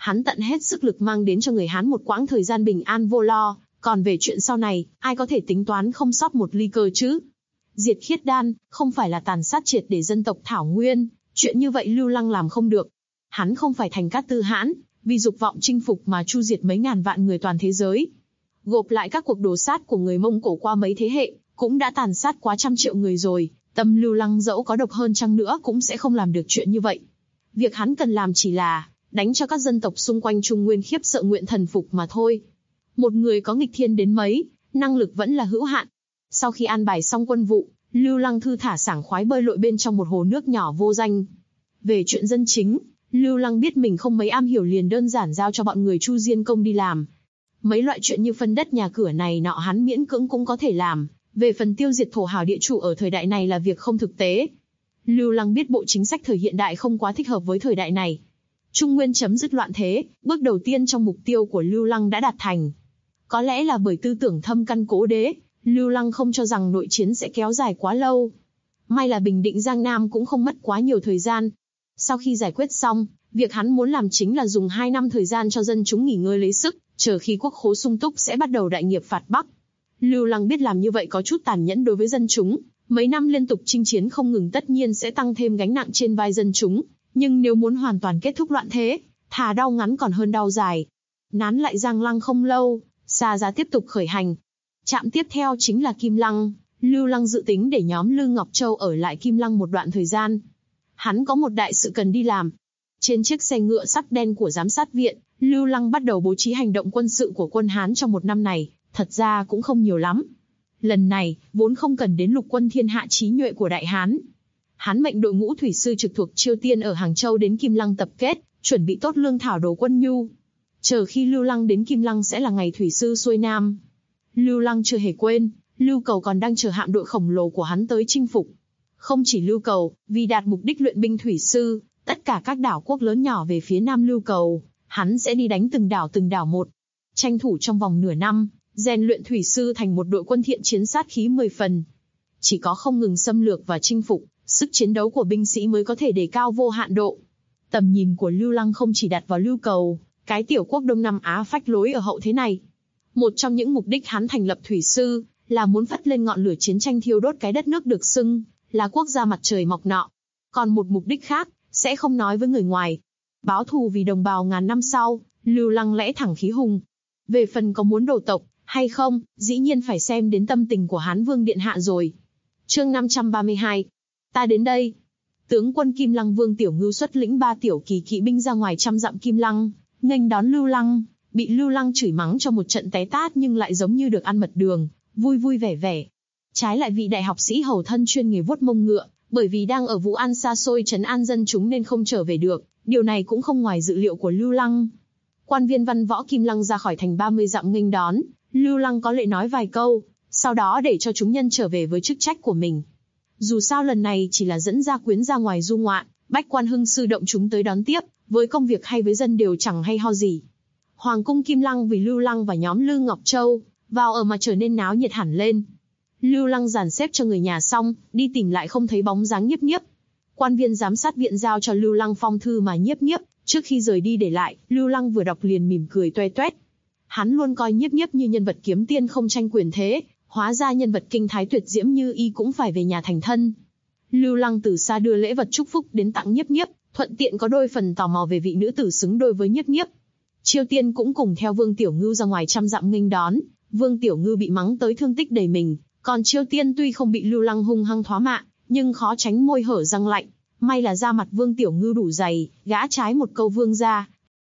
Hắn tận hết sức lực mang đến cho người Hán một quãng thời gian bình an vô lo, còn về chuyện sau này, ai có thể tính toán không sót một ly cơ chứ? Diệt khiết đan, không phải là tàn sát triệt để dân tộc Thảo Nguyên, chuyện như vậy Lưu Lăng làm không được. Hắn không phải Thành Cát Tư Hãn, vì dục vọng chinh phục mà chu diệt mấy ngàn vạn người toàn thế giới. Gộp lại các cuộc đổ sát của người Mông Cổ qua mấy thế hệ, cũng đã tàn sát quá 100 triệu người rồi, tâm Lưu Lăng dẫu có độc hơn chăng nữa cũng sẽ không làm được chuyện như vậy. Việc hắn cần làm chỉ là đánh cho các dân tộc xung quanh Trung Nguyên khiếp sợ nguyện thần phục mà thôi. Một người có nghịch thiên đến mấy, năng lực vẫn là hữu hạn. Sau khi an bài xong quân vụ, Lưu Lăng thư thả sảng khoái bơi lội bên trong một hồ nước nhỏ vô danh. Về chuyện dân chính, Lưu Lăng biết mình không mấy am hiểu liền đơn giản giao cho bọn người Chu Diên Công đi làm. Mấy loại chuyện như phân đất nhà cửa này nọ hắn miễn cưỡng cũng có thể làm, về phần tiêu diệt thổ hào địa chủ ở thời đại này là việc không thực tế. Lưu Lăng biết bộ chính sách thời hiện đại không quá thích hợp với thời đại này. Trung Nguyên chấm dứt loạn thế, bước đầu tiên trong mục tiêu của Lưu Lăng đã đạt thành. Có lẽ là bởi tư tưởng thâm căn cố đế, Lưu Lăng không cho rằng nội chiến sẽ kéo dài quá lâu. May là bình định Giang Nam cũng không mất quá nhiều thời gian. Sau khi giải quyết xong, việc hắn muốn làm chính là dùng 2 năm thời gian cho dân chúng nghỉ ngơi lấy sức, chờ khi quốc khố sung túc sẽ bắt đầu đại nghiệp phạt Bắc. Lưu Lăng biết làm như vậy có chút tàn nhẫn đối với dân chúng, mấy năm liên tục chinh chiến không ngừng tất nhiên sẽ tăng thêm gánh nặng trên vai dân chúng, nhưng nếu muốn hoàn toàn kết thúc loạn thế, thà đau ngắn còn hơn đau dài. Nán lại Giang Lăng không lâu, Sa Giá tiếp tục khởi hành. Trạm tiếp theo chính là Kim Lăng, Lưu Lăng dự tính để nhóm Lư Ngọc Châu ở lại Kim Lăng một đoạn thời gian. Hắn có một đại sự cần đi làm. Trên chiếc xe ngựa sắc đen của giám sát viện, Lưu Lăng bắt đầu bố trí hành động quân sự của quân Hán trong một năm này, thật ra cũng không nhiều lắm. Lần này, vốn không cần đến lục quân thiên hạ trí nhuệ của Đại Hán. Hắn mệnh đội ngũ thủy sư trực thuộc Chiêu Tiên ở Hàng Châu đến Kim Lăng tập kết, chuẩn bị tốt lương thảo đồ quân nhu. Chờ khi Lưu Lăng đến Kim Lăng sẽ là ngày thủy sư xuôi nam. Lưu Lăng chưa hề quên, Lưu Cầu còn đang chờ hạm đội khổng lồ của hắn tới chinh phục. Không chỉ Lưu Cầu, vì đạt mục đích luyện binh thủy sư, tất cả các đảo quốc lớn nhỏ về phía nam Lưu Cầu, hắn sẽ đi đánh từng đảo một. Tranh thủ trong vòng nửa năm, rèn luyện thủy sư thành một đội quân thiện chiến sát khí 10 phần. Chỉ có không ngừng xâm lược và chinh phục, sức chiến đấu của binh sĩ mới có thể đề cao vô hạn độ. Tầm nhìn của Lưu Lăng không chỉ đặt vào Lưu Cầu, cái tiểu quốc Đông Nam Á phách lối ở hậu thế này. Một trong những mục đích hắn thành lập thủy sư, là muốn phất lên ngọn lửa chiến tranh thiêu đốt cái đất nước được xưng là quốc gia mặt trời mọc nọ. Còn một mục đích khác, sẽ không nói với người ngoài. Báo thù vì đồng bào ngàn năm sau, Lưu Lăng lẽ thẳng khí hùng. Về phần có muốn đổ tộc, hay không, dĩ nhiên phải xem đến tâm tình của Hán Vương Điện Hạ rồi. Chương 532. Ta đến đây. Tướng quân Kim Lăng Vương Tiểu Ngưu xuất lĩnh 3 tiểu kỳ kỵ binh ra ngoài 100 dặm Kim Lăng, nghênh đón Lưu Lăng, bị Lưu Lăng chửi mắng cho một trận té tát nhưng lại giống như được ăn mật đường, vui vui vẻ vẻ. Trái lại vị đại học sĩ hầu thân chuyên nghề vuốt mông ngựa, bởi vì đang ở Vũ An xa xôi trấn an dân chúng nên không trở về được, điều này cũng không ngoài dự liệu của Lưu Lăng. Quan viên văn võ Kim Lăng ra khỏi thành 30 dặm nghênh đón, Lưu Lăng có lệ nói vài câu, sau đó để cho chúng nhân trở về với chức trách của mình. Dù sao lần này chỉ là dẫn gia quyến ra ngoài du ngoạn, bách quan hưng sư động chúng tới đón tiếp, với công việc hay với dân đều chẳng hay ho gì. Hoàng cung Kim Lăng vì Lưu Lăng và nhóm Lư Ngọc Châu vào ở mà trở nên náo nhiệt hẳn lên. Lưu Lăng dàn xếp cho người nhà xong, đi tìm lại không thấy bóng dáng Nhiếp Nhiếp. Quan viên giám sát viện giao cho Lưu Lăng phong thư mà Nhiếp Nhiếp trước khi rời đi để lại, Lưu Lăng vừa đọc liền mỉm cười toe toét. Hắn luôn coi Nhiếp Nhiếp như nhân vật kiếm tiên không tranh quyền thế, hóa ra nhân vật kinh thái tuyệt diễm như y cũng phải về nhà thành thân. Lưu Lăng từ xa đưa lễ vật chúc phúc đến tặng Nhiếp Nhiếp, thuận tiện có đôi phần tò mò về vị nữ tử xứng đôi với Nhiếp Nhiếp. Chiêu Tiên cũng cùng theo Vương Tiểu Ngưu ra ngoài 100 dặm nghênh đón. Vương Tiểu Ngưu bị mắng tới thương tích đầy mình, còn Chiêu Tiên tuy không bị Lưu Lăng hung hăng thoá mạ, nhưng khó tránh môi hở răng lạnh. May là da mặt Vương Tiểu Ngưu đủ dày, gã trái một câu vương ra.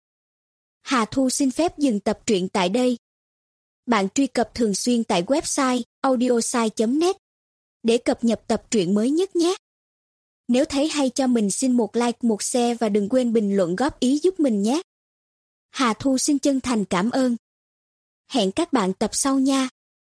Hà Thu xin phép dừng tập truyện tại đây. Bạn truy cập thường xuyên tại website audiosai.net để cập nhật tập truyện mới nhất nhé. Nếu thấy hay cho mình xin một like, một share và đừng quên bình luận góp ý giúp mình nhé. Hà Thu xin chân thành cảm ơn. Hẹn các bạn tập sau nha.